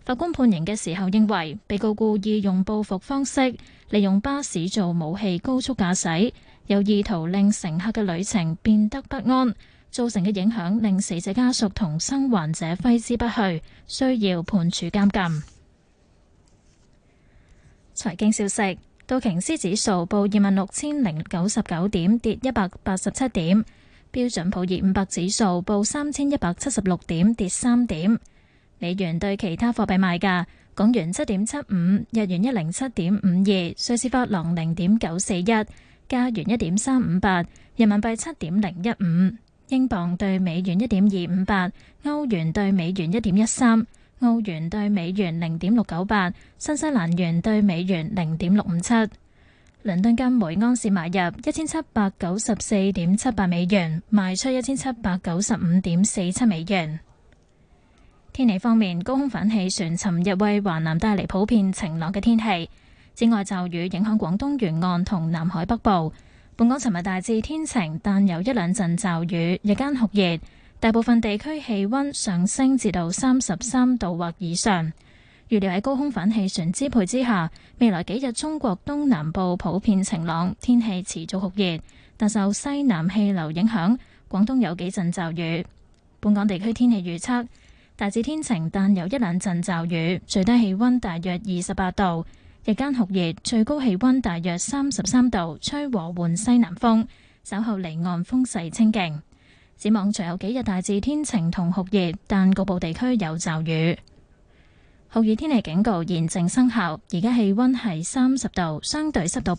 法官判刑嘅時候認為，被告故意用報復方式利用巴士做武器高速駕駛，有意圖令乘客嘅旅程變得不安，造成嘅影響令死者家屬同生還者揮之不去，需要判處監禁。財經消息，道瓊斯指數報26,099點，跌187點；標準普爾500指數報3,176點，跌3點。美元對其他貨幣賣價：港元7.75，日元107.52，瑞士法郎0.941，加元1.358，人民幣7.015，英鎊對美元1.258，歐元對美元1.13，澳元對美元0.698，新西蘭元對美元0.657。倫敦金每安士買入1794.78美元，賣出1795.47美元。天氣方面，高空反氣旋尋日為華南帶嚟普遍晴朗嘅天氣，紫外驟雨影響廣東沿岸同南海北部。本港尋日大致天晴，但有一兩陣驟雨，日間酷熱，大部分地區氣溫上升至到33度或以上。預料喺高空反氣旋支配之下，未來幾日中國東南部普遍晴朗，天氣持續酷熱，但受西南氣流影響，廣東有幾陣驟雨。本港地區天氣預測。大致天晴，但有一兩陣驟雨，最低氣溫大約28度，日間酷熱，最高氣溫大約33度，吹和緩西南風，稍後離岸風勢清勁。展望隨後幾日大致天晴同酷熱，但局部地區有驟雨。酷熱天氣警告現正生效，而家氣溫係30度，相對濕度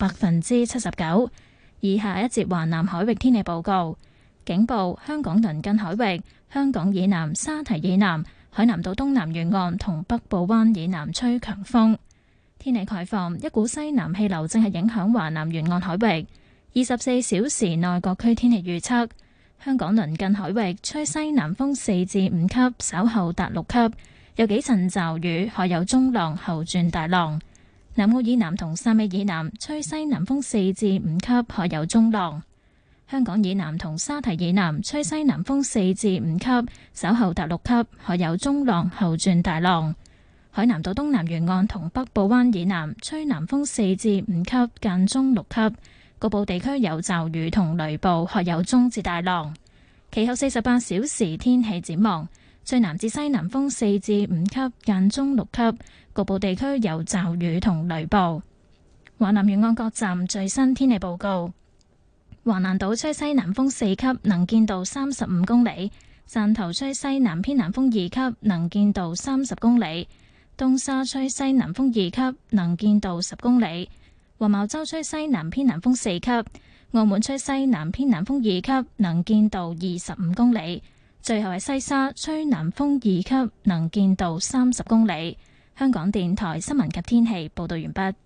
79%。以下一節華南海域天氣報告。警報：香港鄰近海域、香港以南、沙堤以南、海南島東南沿岸同北部灣以南吹強風。天氣概況：一股西南氣流正係影響華南沿岸海域。24小時內各區天氣預測：香港鄰近海域吹西南風4至5級，稍後達6級，有幾陣驟雨，海有中浪，後轉大浪。南澳以南同汕尾以南吹西南風4至5級，海有中浪。香港以南同沙堤以南吹西南風4至5級，稍後達6級，海有中浪，後轉大浪。海南島東南沿岸同北部灣以南吹南風4至5級，間中6級，局部地區有驟雨同雷暴，海有中至大浪。其後48小時天氣展望：吹南至西南風4至5級，間中6級，局部地區有驟雨同雷暴。華南沿岸各站最新天氣報告。橫瀾島吹西南風4級，能見度35公里；汕頭吹西南偏南風2級，能見度30公里；東沙吹西南風2級，能見度10公里；黃茅洲吹西南偏南風4級；澳門吹西南偏南風2級，能見度25公里；最後係西沙吹南風2級，能見度30公里。香港電台新聞及天氣報道完畢。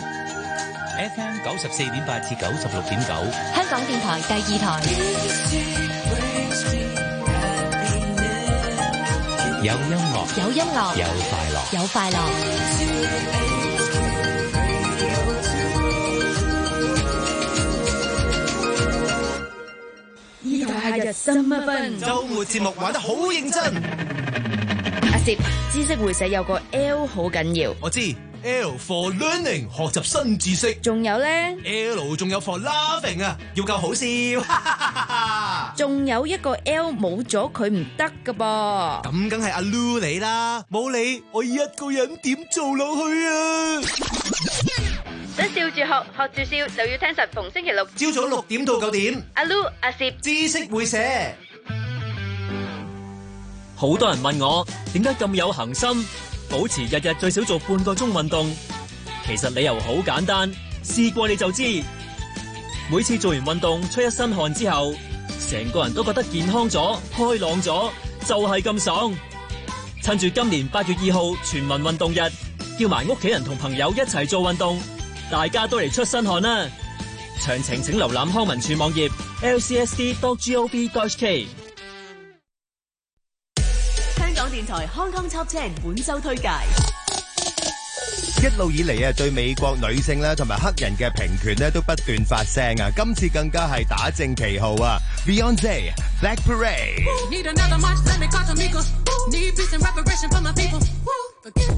FM 94.8至96.9， 香港電台第2台。 有音樂， 有音樂， 有快樂， 有快樂。 依台夏日心一分， 週末節目玩得好認真。 阿攝，知識會社有個 L 好緊要， 我知。L for learning， 學習新知識。 仲有呢 L 仲有 for laughing 啊，要夠好笑。 仲有一個 L 冇咗佢唔得噶噃。 咁梗係阿 Lu 你啦，冇你我一個人點做落去啊？ 想笑住學，學住笑就要聽實逢星期六朝早6點到9點。 阿 Lu 阿攝知識會社。 好多人問我點解咁有恒心，保持日日最少做半個鐘運動。其實理由好簡單，試過你就知。每次做完運動出一身汗之後，成個人都覺得健康咗、開朗咗，就係咁爽。趁住今年8月2號全民運動日，叫埋屋企人同朋友一齊做運動，大家都嚟出身汗啦。詳情請瀏覽康文署網頁 lcsd.gov.hk。 香港電台康康 Top 10本周推介。 一路以嚟啊，對美國女性咧同埋黑人嘅平權咧都不斷發聲啊！今次更加係打正旗號啊 ！Beyonce Black Parade。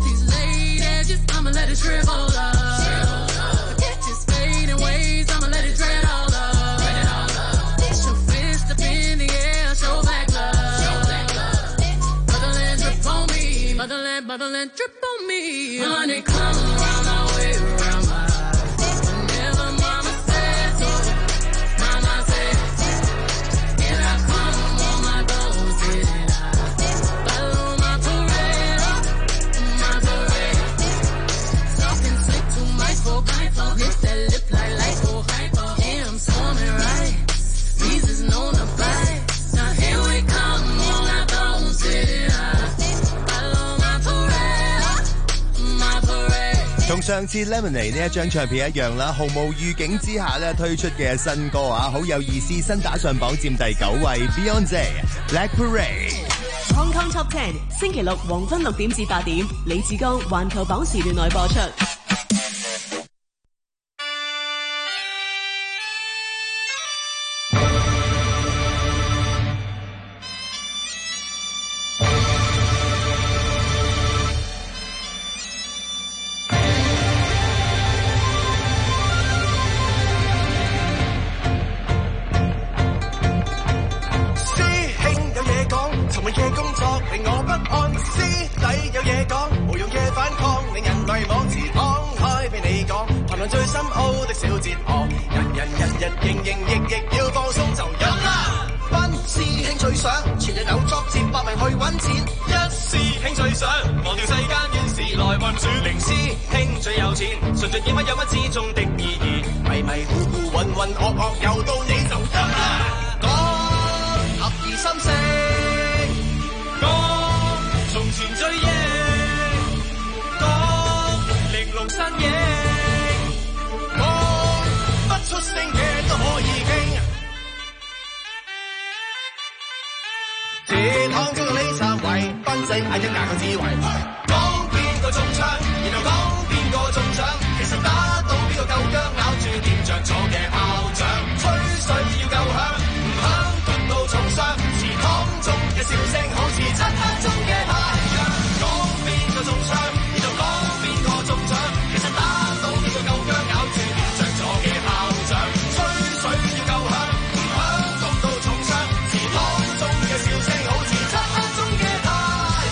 it shrivel up. Forget this fading ways, I'ma let it dread all up. It's your fist up in the air, show back love. Motherland drip on me, motherland drip on me. Honey, come around my way, around my eyes. Whenever mama says so, mama says, and I come on my toes, and I follow my parade, my parade. Talking slick to my folk, hit that lip like lipo, hypo. Yeah, I'm swarming right, these is known to bite. Now here we come on our toes, and I follow my parade, my parade. 同上次 Lemonade 呢一張唱片一樣啦，毫無預警之下咧推出嘅新歌啊，好有意思，新打上榜佔第9位 Beyonce Black Parade。 Hong Kong Top 10星期六黃昏6點至8點，李志剛環球榜時段內播出。 零師兄最有錢，純粹演乜有乜之中的意義，迷迷糊糊渾渾噩噩，又到你就得啦。講合二心聲，講從前追憶，講玲瓏身影，講不出聲嘅都可以傾。這趟中嘅呢站位，賓仔嗌一嗌個智慧。個中槍，然後講邊個中獎，其實打到邊個夠薑，咬住掂着咗嘅炮仗，吹水要夠響，唔響跌到重傷，池塘中嘅笑聲好似漆黑中嘅太陽。講邊個中槍，然後講邊個中獎，其實打到邊個夠薑，咬住掂着咗嘅炮仗，吹水要夠響，唔響跌到重傷，池塘中嘅笑聲好似漆黑中嘅太陽。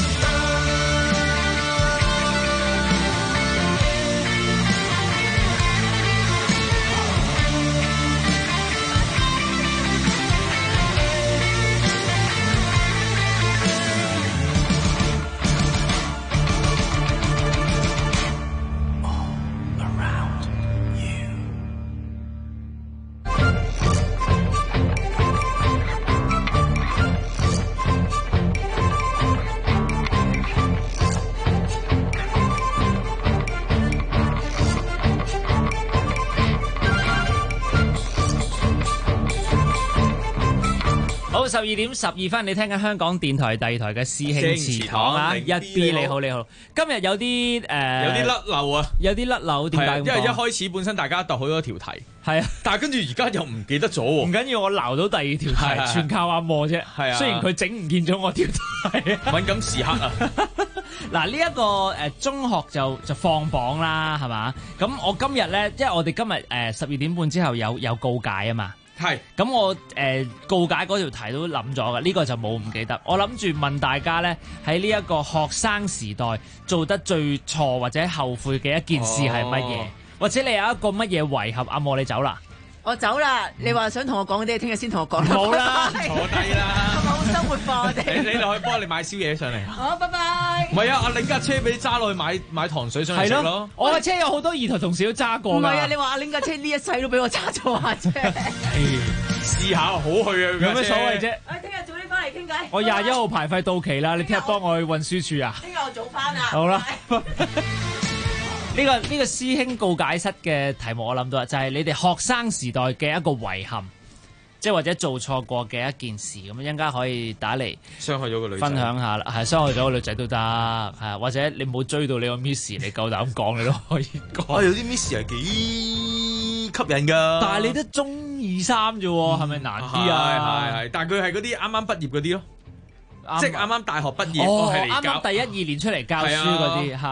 12點12分，你聽緊香港電台第2台嘅師兄祠堂啊！1B 你好，你好。今日有啲有啲甩漏啊， 有啲甩漏，點解咁講？ 因為一開始本身大家度好多條題， 係啊， 但係跟住而家又唔記得咗喎。 唔緊要，我撈到第2條題，全靠阿莫啫。係啊，雖然佢整唔見咗我條題， 敏感時刻啊！ 嗱，呢一個中學就放榜啦，係嘛？咁我今日咧，因為我哋今日12點半之後有告解啊嘛。 係， 咁我告解嗰條題都諗咗嘅，呢個就冇唔記得。我諗住問大家咧，喺呢一個學生時代做得最錯或者後悔嘅一件事係乜嘢？或者你有一個乜嘢遺憾？阿莫你走啦， 我走啦。你話想同我講嗰啲，聽日先同我講。 冇啦， 坐低啦。 係咪好生活化我哋？ 你落去幫你買宵夜上嚟。 好，拜拜。 唔係啊，阿玲架車俾你揸落去買糖水上嚟食咯。 我架車有好多二台同事都揸過㗎。 唔係啊，你話阿玲架車呢一世都俾我揸咗下啫。 試下好去啊！有咩所謂啫？ 聽日早啲翻嚟傾偈。 我21號排費到期啦，你聽日幫我去運輸處啊？ 聽日我早翻啊！ 好啦。呢個師兄告解室嘅題目我諗到啦，就係你哋學生時代嘅一個遺憾，即係或者做錯過嘅一件事，咁應該可以打嚟傷害咗個女仔， 分享下啦，係傷害咗個女仔都得，係或者你冇追到你個 miss， 你夠膽講你都可以講。 有啲 miss 係幾吸引㗎， 但係你都中2、3啫喎，係咪難啲啊？ 係，但係佢係嗰啲啱啱畢業嗰啲咯，即係啱啱大學畢業， 啱啱第1、2年出嚟教書嗰啲嚇。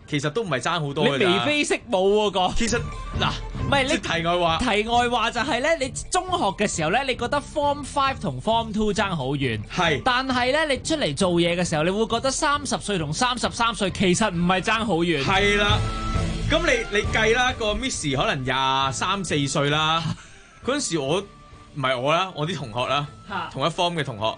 其實都唔係爭好多你㗎咋。 眉飛色舞喎個。 其實嗱， 唔係你即係題外話。 題外話就係咧，你中學嘅時候咧，你覺得 Form 5同 Form 2爭好遠， 係。 但係咧，你出嚟做嘢嘅時候，你會覺得30歲同33歲其實唔係爭好遠。 係啦，咁你計啦，個 Miss 可能23、4歲啦，嗰陣時我唔係我啦，我啲同學啦，同一 form 嘅同學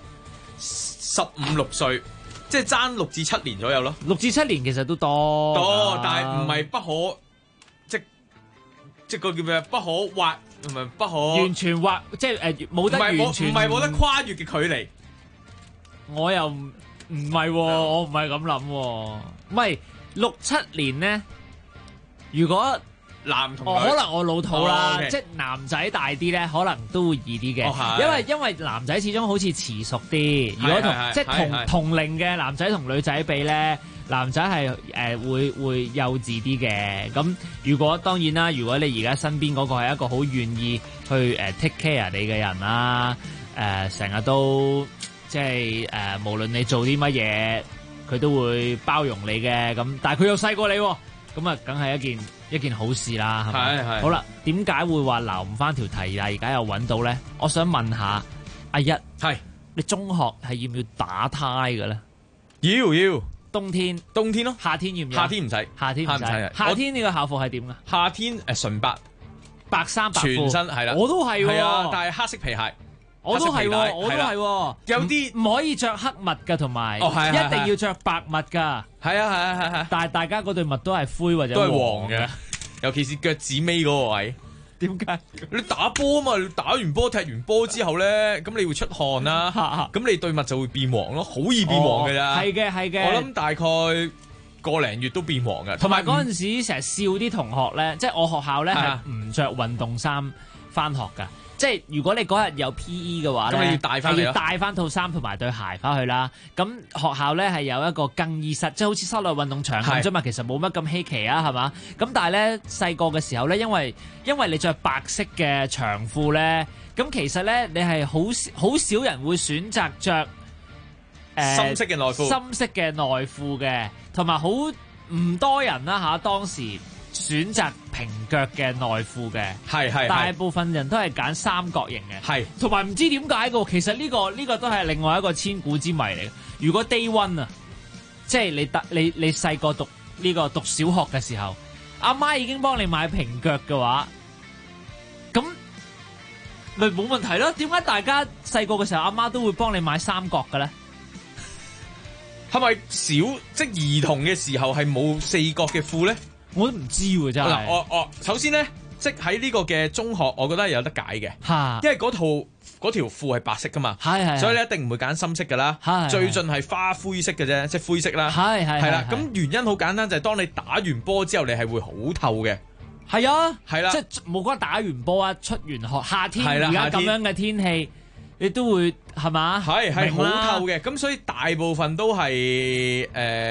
15、6歲，即係爭6至7年左右咯。 6至7年其實都多， 但係唔係不可即個叫咩？不可或唔係不可完全或即係冇得完全唔係冇得跨越嘅距離。 我又唔係喎，我唔係咁諗喎。唔係6、7年咧，如果男同女， 可能我老土啦， okay 即係男仔大啲咧，可能都會易啲嘅，因為男仔始終好似遲熟啲。如果即係同齡嘅男仔同女仔比咧，男仔係會幼稚啲嘅。咁如果當然啦，如果你而家身邊嗰個係一個好願意去take care 你嘅人啦，成日都即係無論你做啲乜嘢，佢都會包容你嘅。咁但係佢又細過你喎。咁啊，梗係一件好事啦，係咪？係。好啦，點解會話留唔翻條題啊？而家又揾到咧，我想問下阿一，係你中學係要唔要打呔嘅咧？ 要。冬天咯， 夏天要唔要？ 夏天唔使。 夏天你個校服係點啊？ 夏天純白， 白衫白褲， 全身係啦。 我都係喎。 係啊，但係黑色皮鞋。 我都係喎， 有啲唔可以着黑襪㗎，同埋一定要着白襪㗎。 係啊， 但係大家嗰對襪都係灰或者黃嘅， 尤其是腳趾尾嗰個位。 點解？ 你打波啊嘛，你打完波踢完波之後咧，咁你會出汗啦，咁你對襪就會變黃咯，好易變黃㗎咋。 係嘅。 我諗大概個零月都變黃㗎。 同埋嗰陣時成日笑啲同學咧，即係我學校咧係唔着運動衫返學㗎。即係如果你嗰日有 P.E. 嘅話咧， 咁你要帶翻套衫同埋對鞋翻去啦。咁學校咧係有一個更衣室，即係好似室內運動場咁啫嘛。其實冇乜咁稀奇啊，係嘛？咁但係咧細個嘅時候咧，因為你着白色嘅長褲咧，咁其實咧你係好少人會選擇着深色嘅內褲， 深色嘅內褲嘅，同埋好唔多人啦嚇當時。選擇平腳嘅內褲嘅，係大部分人都係揀三角形嘅，係同埋唔知點解嘅，其實呢個都係另外一個千古之謎嚟嘅。如果 day one 啊，即係你細個讀小學嘅時候，阿媽已經幫你買平腳嘅話，咁咪冇問題咯。點解大家細個嘅時候阿媽都會幫你買三角嘅咧？ 係咪即係兒童嘅時候係冇四角嘅褲咧？ 我都唔知喎，真係。 嗱，我首先咧，即喺呢個嘅中學，我覺得係有得解嘅，因為嗰條褲係白色噶嘛，所以你一定唔會揀深色噶啦，最盡係花灰色嘅啫，即係灰色啦，係啦。咁原因好簡單，就係當你打完波之後，你係會好透嘅。 係啊，係啦， 即係冇講打完波啊，出完學，夏天而家咁樣嘅天氣，你都會係嘛？係好透嘅，咁所以大部分都係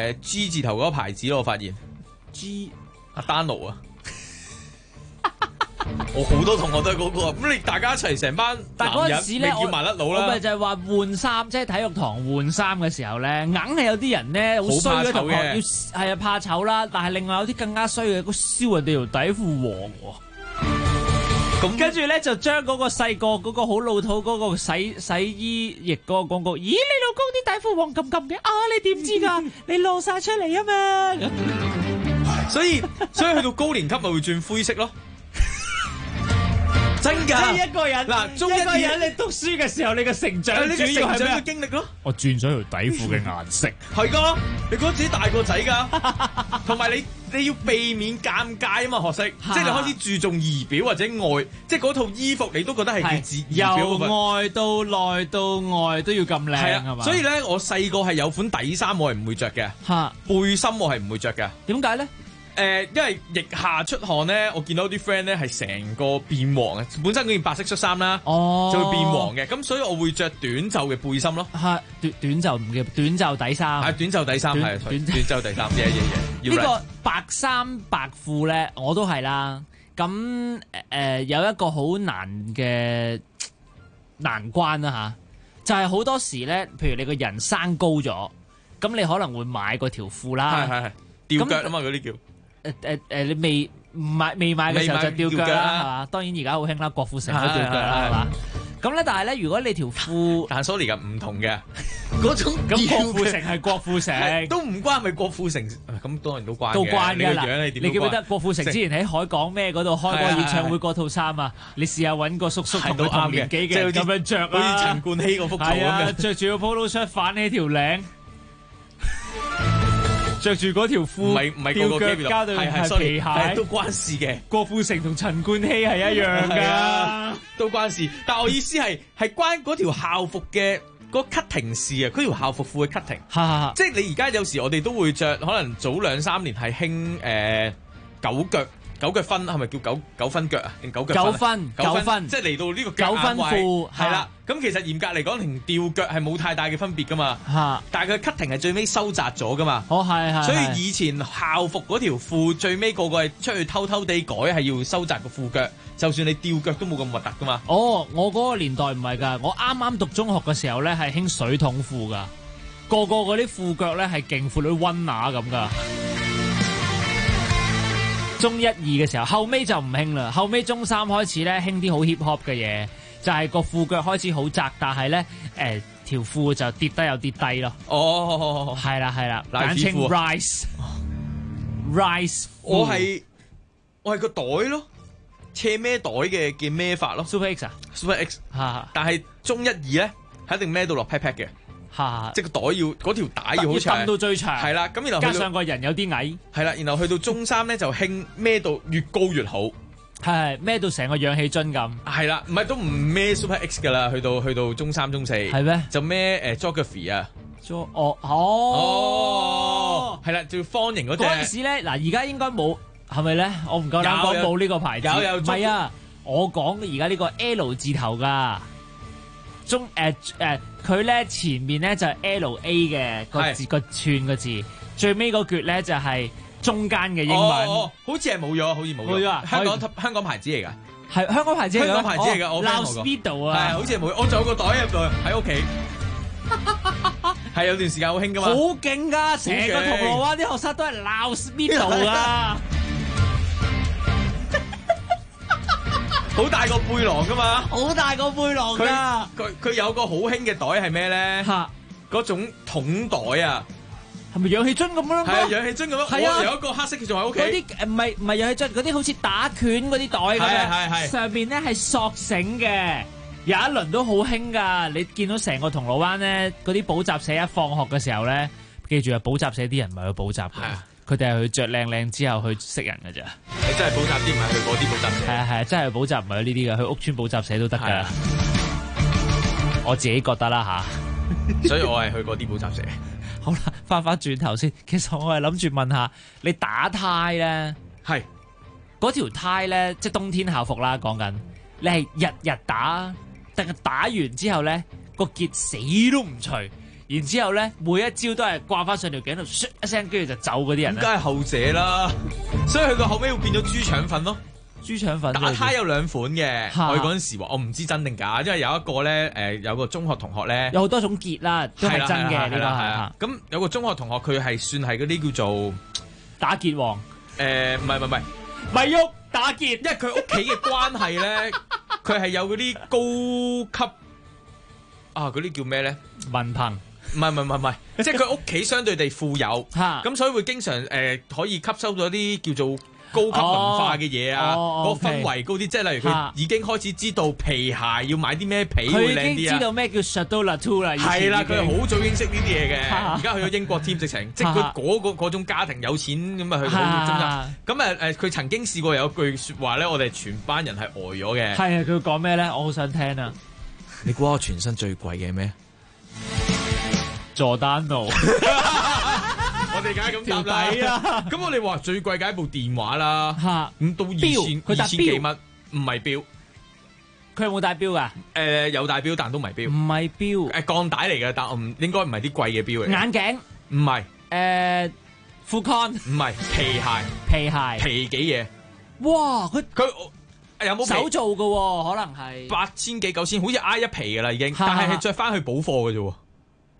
G 字頭嗰個牌子咯，我發現 G。 阿丹奴啊，我好多同學都係嗰個，咁你大家一齊成班男人，你叫麻甩佬啦。 我咪就係話換衫，即係體育堂換衫嘅時候咧，硬係有啲人咧好衰嘅同學，係啊怕醜啦。但係另外有啲更加衰嘅，燒人哋條底褲黃喎。咁跟住咧就將嗰個細個嗰個好老土嗰個洗衣液嗰個廣告，咦你老公啲底褲黃咁嘅啊？你點知㗎？你露晒出嚟啊嘛！ 所以去到高年級咪會轉灰色咯，真㗎！ 即係一個人嗱， 一個人你讀書嘅時候，你嘅成長主要係咩？ 嘅經歷咯。 我轉咗條底褲嘅顏色， 係㗎，你覺得自己大個仔㗎，同埋你要避免尷尬啊嘛，學識，即係你開始注重儀表或者外，即係嗰套衣服你都覺得係叫儀表。 由外到內到外都要咁靚係嘛？ 所以咧，我細個係有款底衫我係唔會着嘅，背心我係唔會着嘅。 點解咧？ 因為腋下出汗咧，我見到啲 friend 咧係成個變黃嘅，本身嗰件白色恤衫啦，就會變黃嘅，咁所以我會着短袖嘅背心咯。係短袖唔叫短袖底衫， 係短袖底衫，係短袖底衫嘢。 呢個白衫白褲咧，我都係啦。咁有一個好難嘅難關啦嚇，就係好多時咧，譬如你個人生高咗，咁你可能會買嗰條褲啦。係。 吊腳啊嘛，嗰啲叫。 你未買嘅時候就吊腳啦，係嘛？當然而家好興啦，郭富城都吊腳啦，係嘛？咁咧，但係咧，如果你條褲， 但 sorry 㗎，唔同嘅嗰種。 咁郭富城係郭富城， 都唔關咪郭富城，咁當然都關嘅。 都關嘅啦。 你記唔記得郭富城之前喺海港咩嗰度開過演唱會嗰套衫啊？你試下揾個叔叔同佢同年紀嘅咁樣着好似陳冠希嗰幅圖咁樣， 着住個 polo shirt 反起條領。着住嗰條褲， 唔係個個機加對係皮鞋， 都關事嘅。 郭富城同陳冠希係一樣㗎， 都關事。但我意思係關嗰條校服嘅嗰 cutting 事啊，嗰條校服褲嘅 cutting。即係你而家有時我哋都會着，可能早2-3年係興九腳分，係咪叫九分腳啊？定九腳九分， 即係嚟到呢個腳眼位係啦。咁其實嚴格嚟講，同吊腳係冇太大嘅分別噶嘛。但係佢 cutting 係最尾收窄咗噶嘛。係。所以以前校服嗰條褲最尾個係出去偷偷地改，係要收窄個褲腳，就算你吊腳都冇咁核突噶嘛。 我嗰個年代唔係㗎，我啱啱讀中學嘅時候咧係興水桶褲㗎，個嗰啲褲腳咧係勁闊到溫拿咁㗎。中1、2嘅時候，後尾就唔興啦。後尾中3開始咧，興啲好 hip hop 嘅嘢，就係個褲腳開始好窄，但係咧條褲就跌低又跌低咯。係啦，簡稱 rise。 我係個袋咯，斜孭袋嘅孭法咯。 Super X 啊 ，Super X。但係中1、2咧，係一定孭到落 pat pat 嘅。即係個袋嗰條帶要好長， 要到最長。 係啦，咁然後加上個人有啲矮。 係啦，然後去到中3咧就興孭到越高越好。 係孭到成個氧氣樽咁。 係啦，唔係都唔孭 Super X 噶啦，去到中3、中4。 係咩？ 就孭Geography 啊。係啦，就方形嗰隻。 嗰陣時咧，嗱而家應該冇，係咪咧？我唔夠膽講冇呢個牌子。 有唔係啊，我講而家呢個 L 字頭㗎。佢咧前面咧就係 LA 嘅個字個串個字，最尾嗰橛咧就係中間嘅英文。 好似係冇咗，好似冇咗。香港牌子嚟㗎， 係香港牌子嚟㗎。 香港牌子嚟㗎，我 Loudspeed 啊， 係好似係冇。我仲有個袋入度喺屋企，係有段時間好興㗎嘛。 好勁㗎，成個銅鑼灣啲學生都係 Loudspeed 啊！ 好大個背囊噶嘛， 好大個背囊噶。 佢有個好興嘅袋係咩咧？嗰種桶袋啊， 係咪氧氣樽咁樣？ 係啊，氧氣樽咁樣。係啊，有一個黑色嘅仲喺屋企。嗰啲唔係氧氣樽，嗰啲好似打拳嗰啲袋咁樣。係。上邊咧係索繩嘅，有一輪都好興噶。你見到成個銅鑼灣咧，嗰啲補習社一放學嘅時候咧，記住啊，補習社啲人唔係去補習嘅。佢哋係去着靚靚之後去識人嘅咋。 你真係補習啲唔係去嗰啲補習社。 係，真係補習唔係呢啲嘅，去屋村補習社都得㗎。我自己覺得啦吓， 所以我係去嗰啲補習社。 好啦，翻轉頭先，其實我係諗住問下你打呔咧， 係嗰條呔咧，即係冬天校服啦，講緊你係日日打，但係打完之後咧個結死都唔除。然之後咧，每一招都係掛翻上條頸度，唰一聲，跟住就走嗰啲人。 梗係後者啦，所以佢個後尾會變咗豬腸粉咯。 豬腸粉打呔有2款嘅，我嗰陣時話我唔知真定假，因為有一個咧，有個中學同學咧， 有好多種結啦，都係真嘅呢個係。 咁有個中學同學佢係算係嗰啲叫做打結王。 唔係咪喐打結， 因為佢屋企嘅關係咧，佢係有嗰啲高級啊，嗰啲叫咩咧？ 文憑。 唔係，即係佢屋企相對地富有，咁所以會經常可以吸收咗啲叫做高級文化嘅嘢啊，個氛圍高啲，即係例如佢已經開始知道皮鞋要買啲咩皮會靚啲啊， 佢已經知道咩叫 Chateau Latour 啦， 係啦，佢好早已經識呢啲嘢嘅，而家去咗英國添，直情即係佢嗰種家庭有錢咁啊去到中心，咁佢曾經試過有句説話咧，我哋全班人係呆咗嘅， 係啊，佢講咩咧？我好想聽啊！ 你估我全身最貴嘅咩？ 佐丹奴， 我哋梗係咁答啦。咁我哋話最貴梗係部電話啦，咁都2000幾蚊，唔係錶。 佢有冇戴錶㗎？ 有戴錶，但都唔係錶。 唔係錶， 鋼帶嚟嘅，但我應該唔係啲貴嘅錶嚟。 眼鏡唔係， 副 con 唔係，皮幾嘢。 哇！佢有冇手做嘅喎？可能係 8000幾9000，好似挨一皮㗎啦已經，但係着翻去補貨嘅啫喎。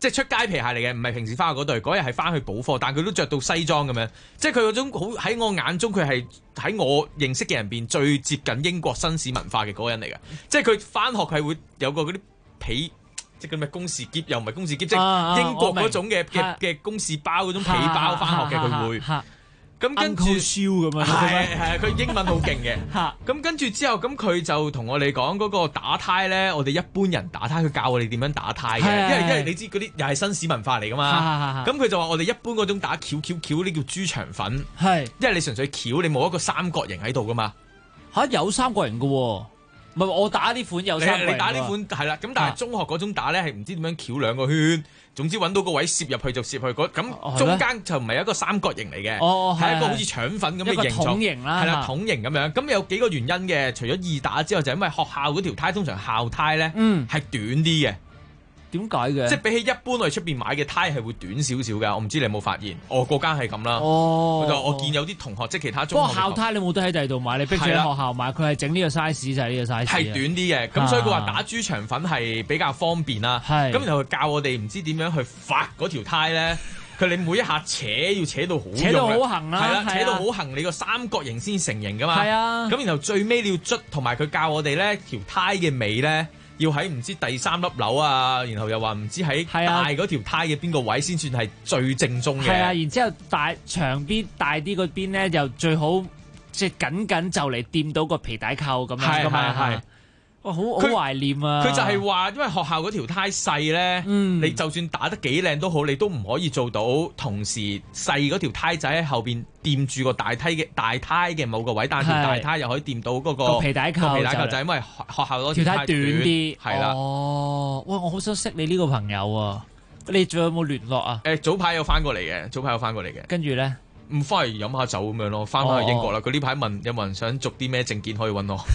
即係出街皮鞋嚟嘅，唔係平時翻去嗰對。嗰日係翻去補課，但佢都着到西裝咁樣，即係佢嗰種好喺我眼中，佢係喺我認識嘅人邊最接近英國紳士文化嘅嗰個人嚟嘅。即係佢翻學係會有個嗰啲皮，即係咁嘅公事篋，又唔係公事篋，即係英國嗰種嘅公事包嗰種皮包翻學嘅，佢會。咁跟住燒咁樣， 係佢英文好勁嘅。咁跟住之後，咁佢就同我哋講嗰個打呔咧，我哋一般人打呔，佢教我哋點樣打呔嘅。因為你知嗰啲又係紳士文化嚟噶嘛。咁佢就話我哋一般嗰種打翹呢叫豬腸粉。係，因為你純粹翹，你冇一個三角形喺度噶嘛。 有三角形嘅喎，唔係我打呢款有三角形。 你打呢款係啦，咁但係中學嗰種打咧係唔知點樣翹兩個圈。總之揾到個位攝入去就攝去，咁中間就唔係一個三角形嚟嘅，係一個好似腸粉咁嘅形狀，係啦，筒形咁樣。咁有幾個原因嘅，除咗易打之外，就係因為學校嗰條呔通常校呔咧係短啲嘅。 點解嘅？即係比起一般我哋出邊買嘅呔係會短少少㗎。我唔知你有冇發現？我嗰間係咁啦。我見有啲同學即係其他中學。 不過校呔你冇得喺第二度買，你逼住喺學校買，佢係整呢個 size 就係呢個 size。 係短啲嘅，咁所以佢話打豬腸粉係比較方便啦。咁然後佢教我哋唔知點樣去發嗰條呔咧。你每一下扯要扯到好用， 扯到好行啦， 係啦，扯到好行，你個三角形先成型噶嘛。係啊。咁然後最尾你要捽，同埋佢教我哋咧條呔嘅尾咧。要喺唔知第三粒紐啊，然後又話唔知喺大嗰條呔嘅邊個位先算係最正宗嘅。係啊， 然之後長邊大啲嗰邊咧，又最好即係緊就嚟掂到個皮帶扣咁樣㗎嘛。係。哇，好懷念啊！ 佢就係話，因為學校嗰條呔細咧，你就算打得幾靚都好，你都唔可以做到同時細嗰條呔仔喺後邊掂住個大呔嘅某個位，但係條大呔又可以掂到嗰個皮帶扣。 就係因為學校嗰條呔短啲， 係啦。 哦，哇！我好想識你呢個朋友啊！你仲有冇聯絡啊？ 早排有翻過嚟嘅， 跟住咧， 唔翻嚟飲下酒咁樣咯，翻去英國啦。佢呢排問有冇人想續啲咩證件可以揾我。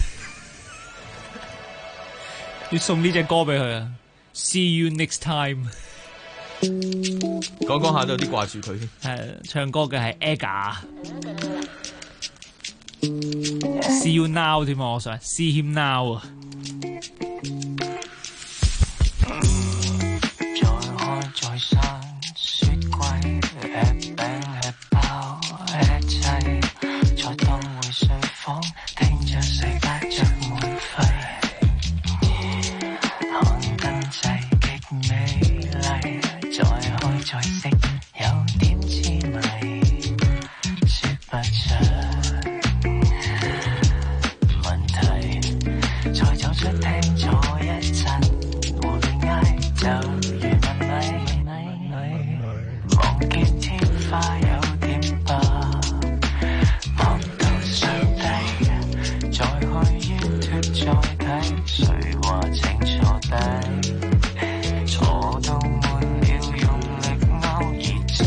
要送呢隻歌俾佢啊 ！See you next time。 講下都有啲掛住佢添。 係唱歌嘅係 Aga。See you now 添啊！我想 See him now 啊！再開再閂雪櫃，吃餅吃包吃齊，再當回睡房，聽着世界着滿肺。美麗，再開再熄，有點滋味，說不出問題。再走出廳坐一陣，會嗌就如問米，望見天花有點白，望到上帝，再去 YouTube 再睇，誰話請坐低？坐到滿了，用力勾耳仔。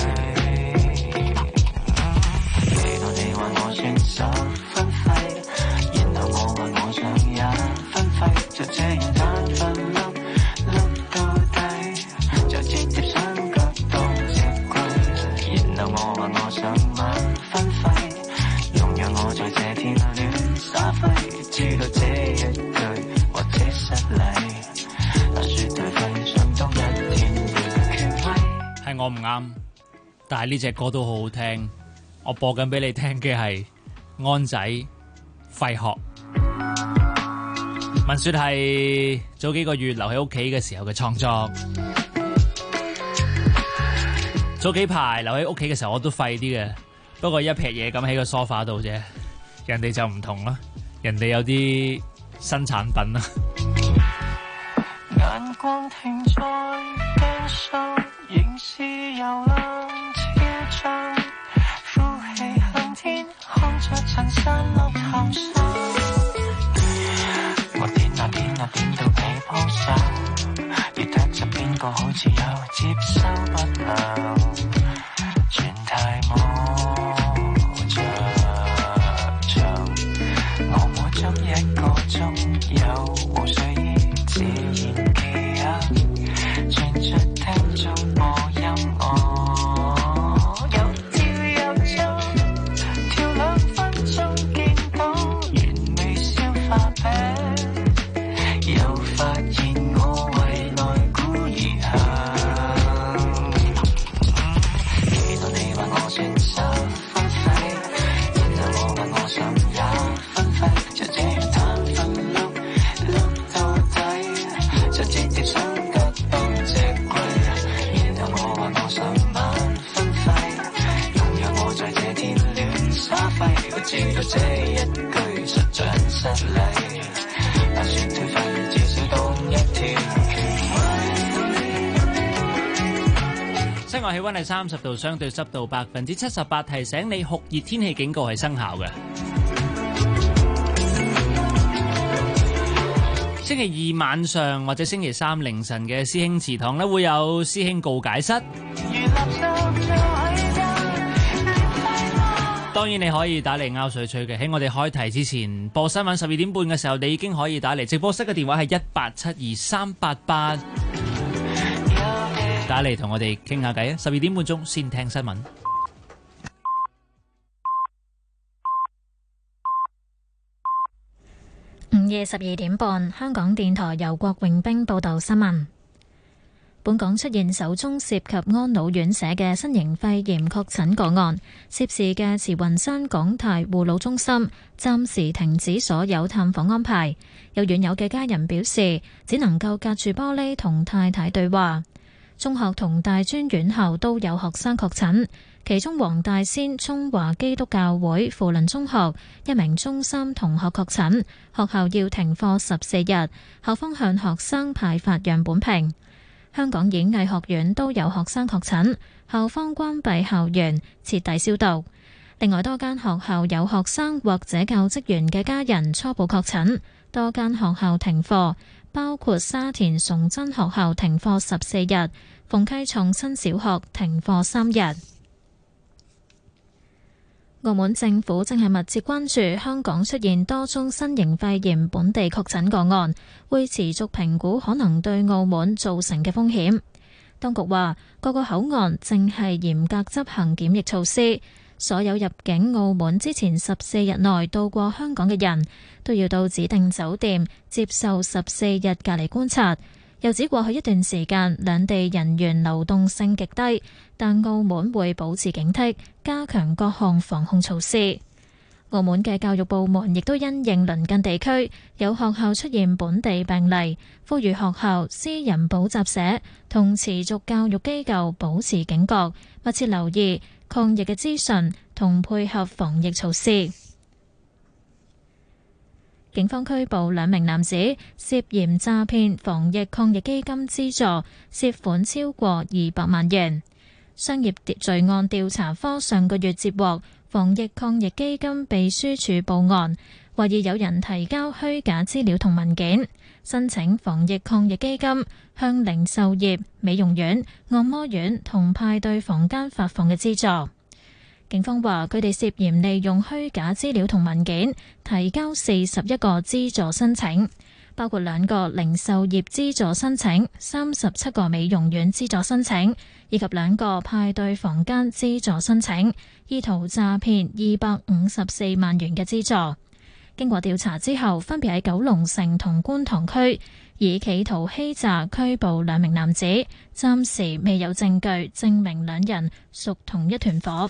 嚟到你話我算10分廢，然後我話我想1分廢，就這樣攤分碌到底，就直接雙腳當隻龜。然後我話我想萬分廢，容讓我在這天亂灑揮，知道這一句或者失禮。係我唔啱，但係呢隻歌都好好聽。我播緊俾你聽嘅係安仔廢學。聞說係早幾個月留喺屋企嘅時候嘅創作。早幾排留喺屋企嘅時候我都廢啲嘅，不過一撇嘢咁喺個梳化度啫。人哋就唔同啦，人哋有啲新產品啦。眼光停在肩上，仍是遊覽超張，呼氣向天，看着塵散落頭上。我點啊點啊點到被鋪上，越踢就邊個好似有接收不良，全太摸着牆，我摸足1個鐘有無睡意，自然記憶，傳出聽眾播音樂，又跳又跳，跳2分鐘見到原味消化餅，又發現我胃內孤兒下。 天戀沙揮，不知道這一句實像失禮，打算退費，至少當一天。 室外氣溫係30度，相對濕度78%，提醒你酷熱天氣警告係生效嘅。星期二晚上或者星期三凌晨嘅師兄祠堂呢，會有師兄告解室。當然你可以打嚟拗水吹嘅，喺我哋開題之前播新聞12點半嘅時候，你已經可以打嚟。直播室嘅電話係1872388，打嚟同我哋傾下偈啊！12點半鐘先聽新聞。 午夜12點半，香港電台由郭榮兵報道新聞。本港出現首宗涉及安老院舍嘅新型肺炎確診個案，涉事嘅慈雲山港泰護老中心暫時停止所有探訪安排。有院友嘅家人表示，只能夠隔住玻璃同太太對話。中學同大專院校都有學生確診，其中黃大仙中華基督教會扶輪中學一名中三同學確診，學校要停課14日，校方向學生派發樣本瓶。香港演藝學院都有學生確診，校方關閉校園，徹底消毒。另外多間學校有學生或者教職員嘅家人初步確診，多間學校停課，包括沙田崇真學校停課14日，鳳溪創新小學停課3日。澳門政府正係密切關注香港出現多宗新型肺炎本地確診個案，會持續評估可能對澳門造成嘅風險。當局話，各個口岸正係嚴格執行檢疫措施，所有入境澳門之前14日內到過香港嘅人都要到指定酒店接受14日隔離觀察。又指過去一段時間兩地人員流動性極低，但澳門會保持警惕，加強各項防控措施。澳門嘅教育部門亦都因應鄰近地區有學校出現本地病例，呼籲學校、私人補習社同持續教育機構保持警覺，密切留意抗疫嘅資訊同配合防疫措施。警方拘捕2名男子，涉嫌詐騙防疫抗疫基金資助，涉款超過200萬元。商業罪案調查科上個月接獲防疫抗疫基金秘書處報案，懷疑有人提交虛假資料同文件，申請防疫抗疫基金向零售業、美容院、按摩院同派對房間發放嘅資助。警方話，佢哋涉嫌利用虛假資料同文件提交41個資助申請，包括2個零售業資助申請、37個美容院資助申請，以及2個派對房間資助申請，意圖詐騙254萬元嘅資助。經過調查之後，分別喺九龍城同觀塘區以企圖欺詐拘捕2名男子，暫時未有證據證明2人屬同一團伙。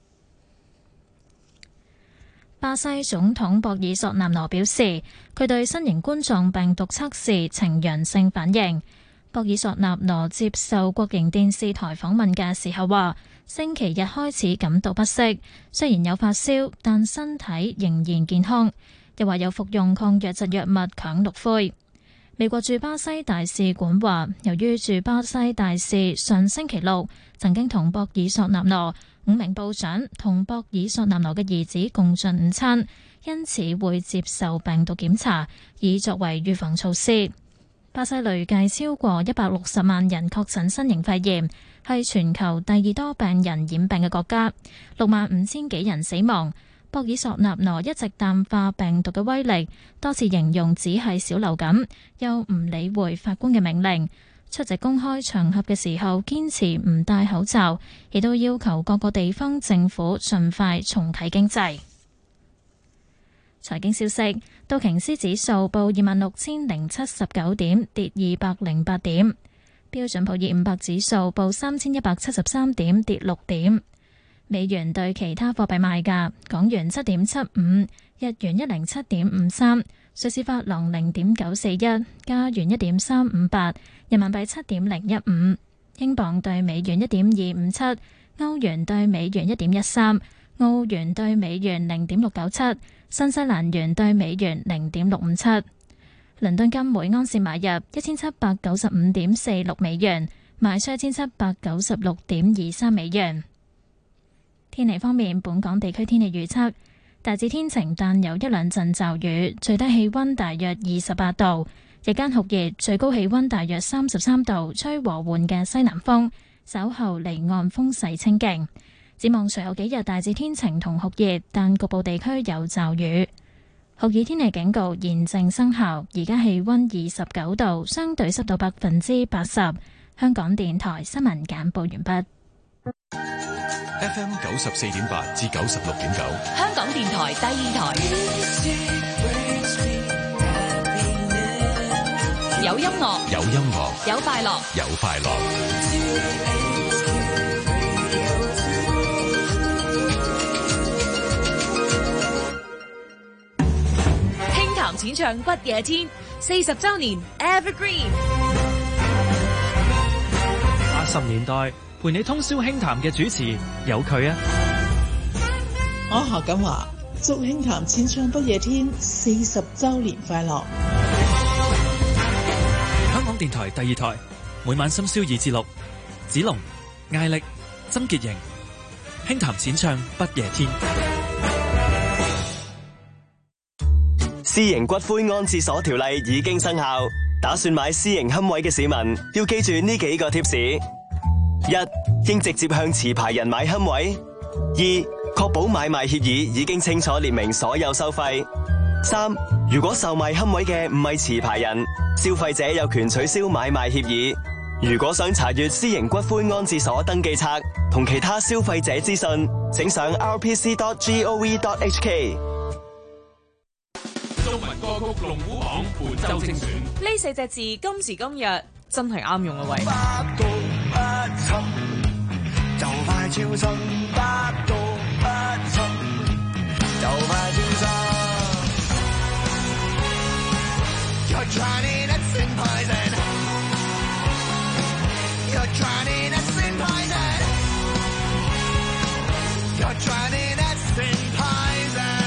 巴西總統博爾索納羅表示，佢對新型冠狀病毒測試呈陽性反應。博爾索納羅接受國營電視台訪問嘅時候話，星期日開始感到不適，雖然有發燒，但身體仍然健康。又話有服用抗瘧疾藥物羥氯喹。美國駐巴西大使館話，由於駐巴西大使上星期六曾經同博爾索納羅、5名部長同博爾索納羅嘅兒子共進午餐，因此會接受病毒檢查，以作為預防措施。巴西累計超過160萬人確診新型肺炎，係全球第2多病人染病嘅國家，65000幾人死亡。博爾索納羅一直淡化病毒嘅威力，多次形容只係小流感，又唔理會法官嘅命令。出席公開場合嘅時候堅持唔戴口罩，亦都要求各個地方政府盡快重啟經濟。財經消息，道瓊斯指數報26,079點，跌208點；標準普爾500指數報3173點，跌6點。美元對其他貨幣賣價：港元7.75，日元107.53，瑞士法郎0.941，加元1.358，人民幣7.015，英鎊對美元1.257，歐元對美元1.13， 澳元對美元0.697，新西蘭元對美元0.657。倫敦金每安士買入1795.46美元，賣出1796.23美元。天氣方面，本港地區天氣預測大致天晴，但有一兩陣驟雨，最低氣溫大約28度，日間酷熱，最高氣溫大約33度，吹和緩嘅西南風，稍後離岸風勢清勁。展望隨後幾日大致天晴同酷熱，但局部地區有驟雨。酷熱天氣警告現正生效，而家氣溫29度，相對濕度80%。香港電台新聞簡報完畢。 FM 94.8至96.9， 香港電台第二台，有音樂， 有音樂， 有快樂， 有快樂。 輕談淺唱不夜天，40週年 Evergreen。 80年代陪你通宵輕談嘅主持有佢啊！ 我何錦華祝輕談淺唱不夜天40週年快樂！ 香港電台第二台，每晚深宵2至6，子龍、艾力、曾潔瑩，輕談淺唱不夜天。 私營骨灰安置所條例已經生效，打算買私營龕位嘅市民要記住呢幾個貼士。1. 應直接向持牌人買龕位。2. 確保買賣協議已經清楚列明所有收費。3. 如果售賣龕位嘅唔係持牌人，消費者有權取消買賣協議。如果想查閱私營骨灰安置所登記冊同其他消費者資訊，請上 rpc.gov.hk。 中文歌曲龍虎榜本周精選， 呢4隻字今時今日真係啱用啊喂！ 就快超生，百毒不侵，就快超生。You're trying to sing poison. You're trying to sing poison. You're trying to sing poison.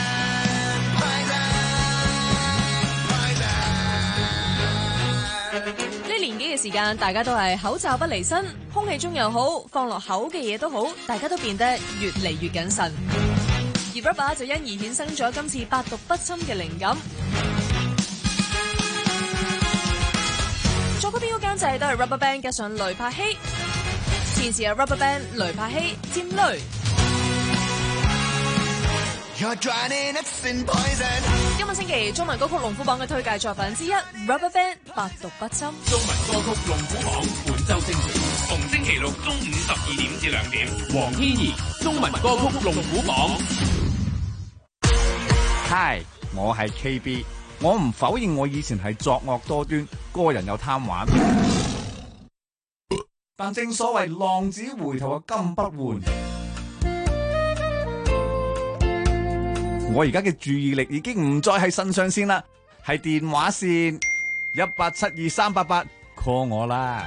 Poison. 呢年幾嘅時間，大家都係口罩不離身，空氣中又好，放落口嘅嘢都好，大家都變得越嚟越謹慎。而 Rubber 就因而衍生咗今次百毒不侵嘅靈感。作曲編曲監製都係 Rubber Band 加上雷柏希，填詞係 Rubber Band 雷柏希佔雷。今個星期中文歌曲龍虎榜嘅推介作品之一 Rubber Band 百毒不侵。 中文歌曲龍虎榜本周精選，逢星期六中午12點至2點，黃天怡中文歌曲龍虎榜。 Hi， 我係 KB， 我唔否認我以前係作惡多端，個人又貪玩，但正所謂浪子回頭金不換。我而家嘅注意力已經唔再係腎上腺啦，係電話線1872388 call 我啦。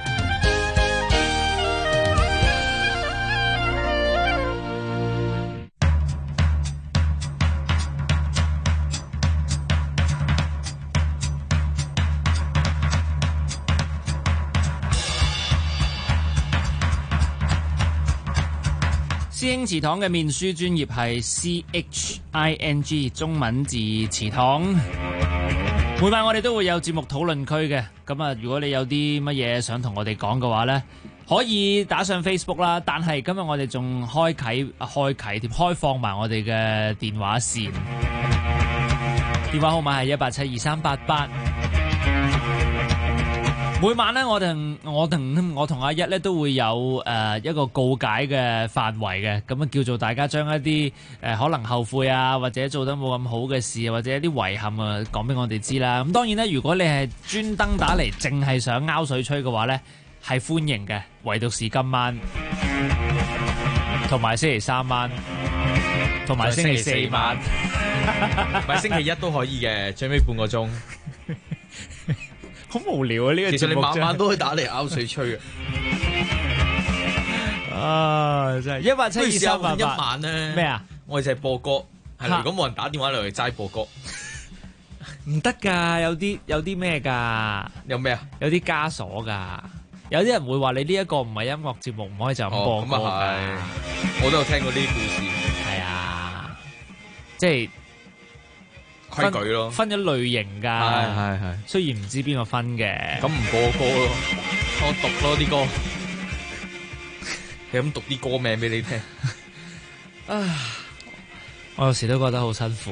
師兄祠堂嘅面書專頁係 CHING 中文字祠堂。每晚我哋都會有節目討論區嘅，咁啊，如果你有啲乜嘢想同我哋講嘅話呢，可以打上 Facebook 啦。但係今日我哋仲開放埋我哋嘅電話線，電話號碼係1872388。每晚咧，我同阿一咧都會有一個告解嘅範圍嘅，咁啊叫做大家將一啲可能後悔啊，或者做得冇咁好嘅事，或者一啲遺憾啊，講俾我哋知啦。咁當然咧，如果你係專登打嚟，淨係想拗水吹嘅話咧，係歡迎嘅，唯獨是今晚同埋星期3晚同埋星期4晚， 唔係星期一都可以嘅，最尾半個鐘。 好無聊啊！呢個其實你晚晚都可以打嚟拗水吹嘅。 啊，真係1872388 一晚咧咩啊？ 我哋就係播歌，係啦。如果冇人打電話嚟，齋播歌， 唔得㗎。有啲咩㗎？ 有咩啊？ 有啲枷鎖㗎。有啲人會話你呢一個唔係音樂節目，唔可以就咁播歌㗎。 咁啊係，我都有聽過呢啲故事。 係啊，即係規矩咯， 分咗類型㗎。 係。雖然唔知邊個分嘅， 咁唔播歌咯，我讀咯啲歌，係咁讀啲歌名俾你聽。 唉，我有時都覺得好辛苦。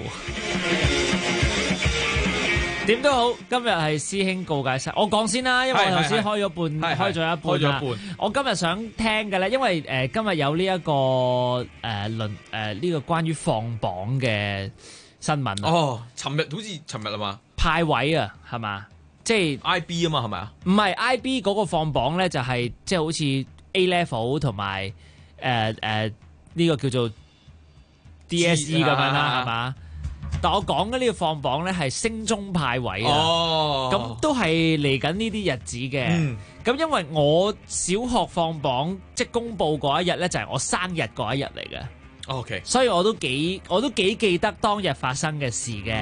點都好，今日係師兄告解室，我講先啦，因為我頭先開咗一半啦。我今日想聽嘅咧，因為今日有呢一個呢個關於放榜嘅新聞。 哦，尋日好似尋日啊嘛， 派位啊，係嘛？即係 IB 啊嘛，係咪啊？ 唔係 IB 嗰個放榜咧，就係即係好似 A level 同埋呢個叫做 DSE 咁樣啦，係嘛？但我講嘅呢個放榜咧係升中派位啊，咁都係嚟緊呢啲日子嘅。咁因為我小學放榜即係公佈嗰一日咧，就係我生日嗰一日嚟嘅。 OK， 所以我都幾記得當日發生嘅事嘅。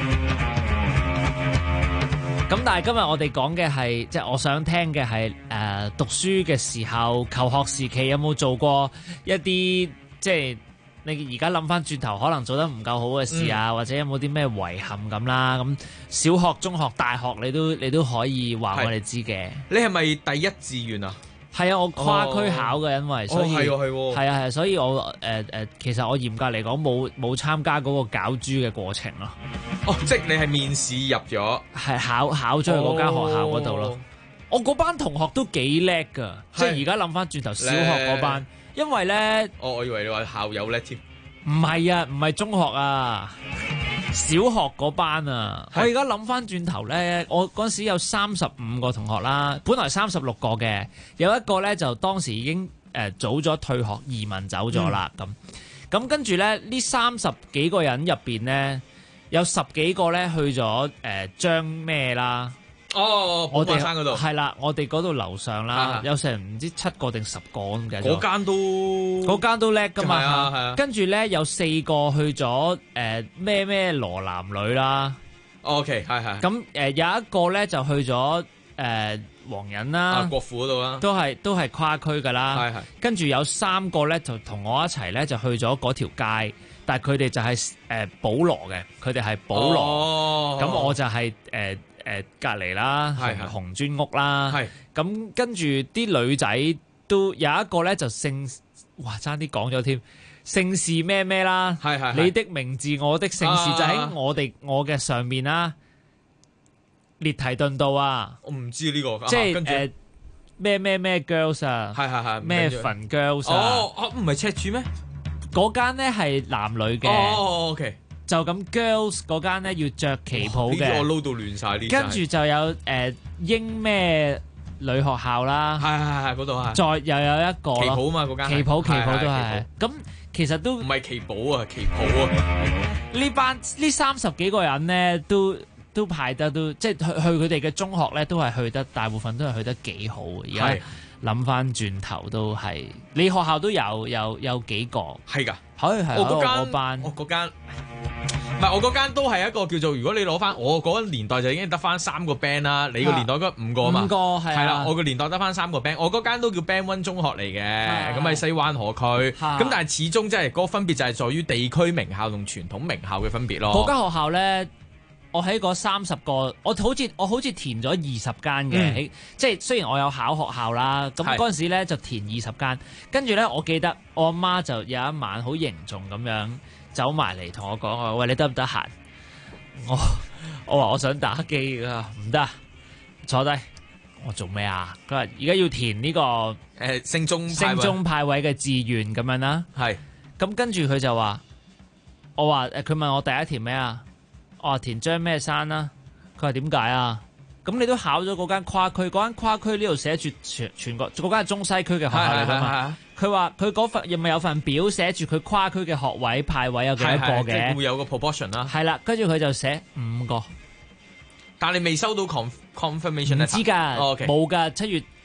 咁但係今日我哋講嘅係即係我想聽嘅係讀書嘅時候求學時期有冇做過一啲即係你而家諗翻轉頭可能做得唔夠好嘅事啊，或者有冇啲咩遺憾咁啦？咁小學、中學、大學你都可以話我哋知嘅。 你係咪第一志願啊？ 係啊，我跨區考嘅，因為所以係啊，所以我其實我嚴格嚟講冇參加嗰個攪珠嘅過程咯。 哦，即係你係面試入咗， 係考咗去嗰間學校嗰度咯。我嗰班同學都幾叻㗎，即係而家諗翻轉頭，小學嗰班。因為咧， 我以為你話校友叻添， 唔係啊，唔係中學啊，小學嗰班啊。我而家諗翻轉頭咧，我嗰陣時有35個同學啦，本來36個嘅，有一個咧就當時已經早咗退學移民走咗啦。咁跟住咧，呢30幾個人入邊咧，有10幾個咧去咗張咩啦。 我哋山嗰度係啦，我哋嗰度樓上啦，有成唔知7個定10個咁嘅。 嗰間都叻噶嘛。 係啊。 跟住咧有4個去咗咩羅男女啦。 OK， 係。 咁有一個咧就去咗黃仁啦， 國父嗰度啦， 都係跨區噶啦。係。跟住有3個咧就同我一齊咧就去咗嗰條街，但係佢哋就係保羅嘅，佢哋係保羅。咁我就係隔離啦，紅磚屋啦，咁跟住啲女仔都有一個咧就姓，哇爭啲講咗添，姓氏咩咩啦，你的名字我的姓氏就喺我嘅上面啦，列提頓道啊， 我唔知呢個， 即係咩 girls 啊， 係咩phần girls 啊， 唔係赤柱咩？ 嗰間咧係男女嘅 ，OK。 就咁 girls 嗰間咧要着旗袍嘅， 我撈到亂晒呢。 跟住就有英咩女學校啦， 係嗰度係。 再又有一個旗袍嘛，嗰間旗袍都係。咁其實都唔係旗袍啊，旗袍啊。 呢30幾個人咧都排得都即係去佢哋嘅中學咧，都係去得大部分都係去得幾好嘅。而家諗翻轉頭都係，你學校都有幾個係㗎， 係我嗰間，唔係我嗰間都係一個叫做，如果你攞翻我嗰個年代就已經得翻3個 band 啦，你個年代嗰5個嘛，5個係啦，我個年代得翻3個 band，我嗰間都叫 Band One 中學嚟嘅，咁喺西灣河區，咁但係始終即係嗰個分別就係在於地區名校同傳統名校嘅分別咯。 嗰間學校咧。我喺嗰30個，我好似填咗20間嘅，即係雖然我有考學校啦，咁嗰陣時咧就填20間，跟住咧我記得我阿媽就有一晚好凝重咁樣走埋嚟同我講：喂，你得唔得閒？我話我想打機㗎，唔得，坐低。我做咩啊？佢話而家要填呢個升中派位嘅志願咁樣啦。係，咁跟住佢就話，我話佢問我第一填咩啊？我話填張咩山啦，佢話點解啊？咁你都考咗嗰間跨區，嗰間跨區呢度寫住全國嗰間係中西區嘅學校嚟㗎嘛？佢話佢嗰份又咪有份表寫住佢跨區嘅學位派位有幾多個嘅？ 即係會有個 proportion 啦。 係啦，跟住佢就寫5個， 但係你未收到 confirmation 唔知㗎，冇㗎，7月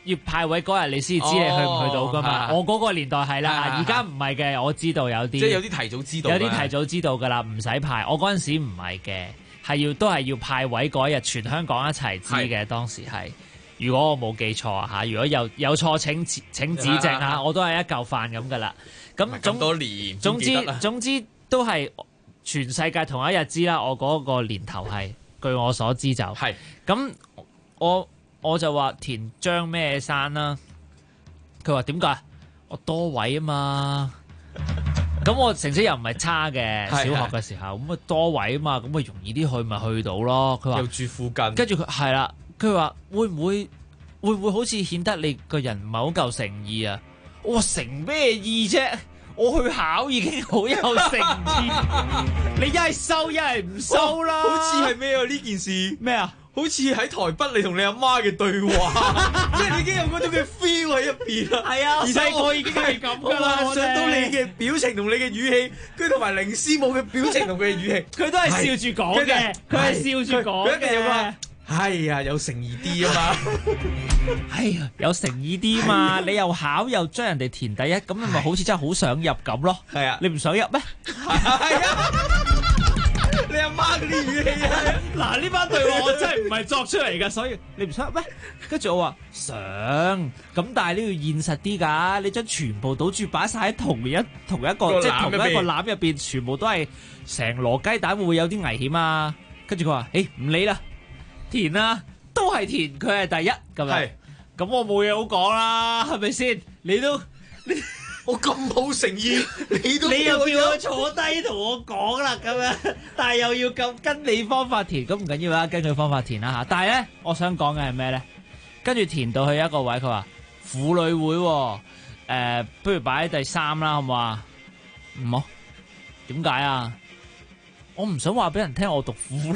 要派位嗰日你先知你去唔去到噶嘛。我嗰個年代係啦，而家唔係嘅，我知道有啲， 即係有啲提早知道， 有啲提早知道噶啦，唔使派。我嗰陣時唔係嘅，都係要派位嗰日，全香港一齊知嘅。當時係，如果我冇記錯嚇，如果有錯請指正嚇，我都係一嚿飯咁噶啦。咁多年， 總之都係全世界同一日知啦。我嗰個年頭係，據我所知就係咁。我就話填張咩山啦，佢話點解？我多位啊嘛。咁我成績又唔係差嘅，小學嘅時候咁啊多位啊嘛，咁啊容易啲去咪去到咯。佢話又住附近， 跟住佢係啦，佢話會唔會好似顯得你個人唔係好夠誠意啊？我話誠咩意啫？我去考已經好有誠意，你一係收一係唔收啦。 好似係咩啊？呢件事咩啊？ 好似喺台北你同你阿媽嘅對話，即係你已經有嗰種嘅 feel 喺入邊啦。 係啊，細個已經係咁噶啦。 我想到你嘅表情同你嘅語氣，佢同埋凌師母嘅表情同佢嘅語氣， 佢都係笑住講嘅，佢係笑住講嘅。 係啊，有誠意啲啊嘛， 係啊，有誠意啲嘛。你又考又將人哋填第一，咁你咪好似真係好想入咁咯。 係啊， 你唔想入咩？ 係啊。你阿媽嗰啲語氣啊！ 嗱，呢班對話我真係唔係作出嚟㗎，所以你唔想咩？跟住我話想，咁但係你要現實啲㗎。你將全部賭注擺晒喺同一個即係同一個籃入邊，全部都係成籮雞蛋，會唔會有啲危險啊？跟住佢話：唔理啦，填啦，都係填，佢係第一咁樣。咁我冇嘢好講啦，係咪先？你我咁冇誠意，你又叫我坐低同我講啦咁樣，但係又要跟你方法填，咁唔緊要啦，跟佢方法填啦嚇。但係咧，我想講嘅係咩咧？跟住填到去一個位，佢話婦女會不如擺喺第3啦，好唔好啊？唔好，點解啊？我唔想話俾人聽我讀婦女。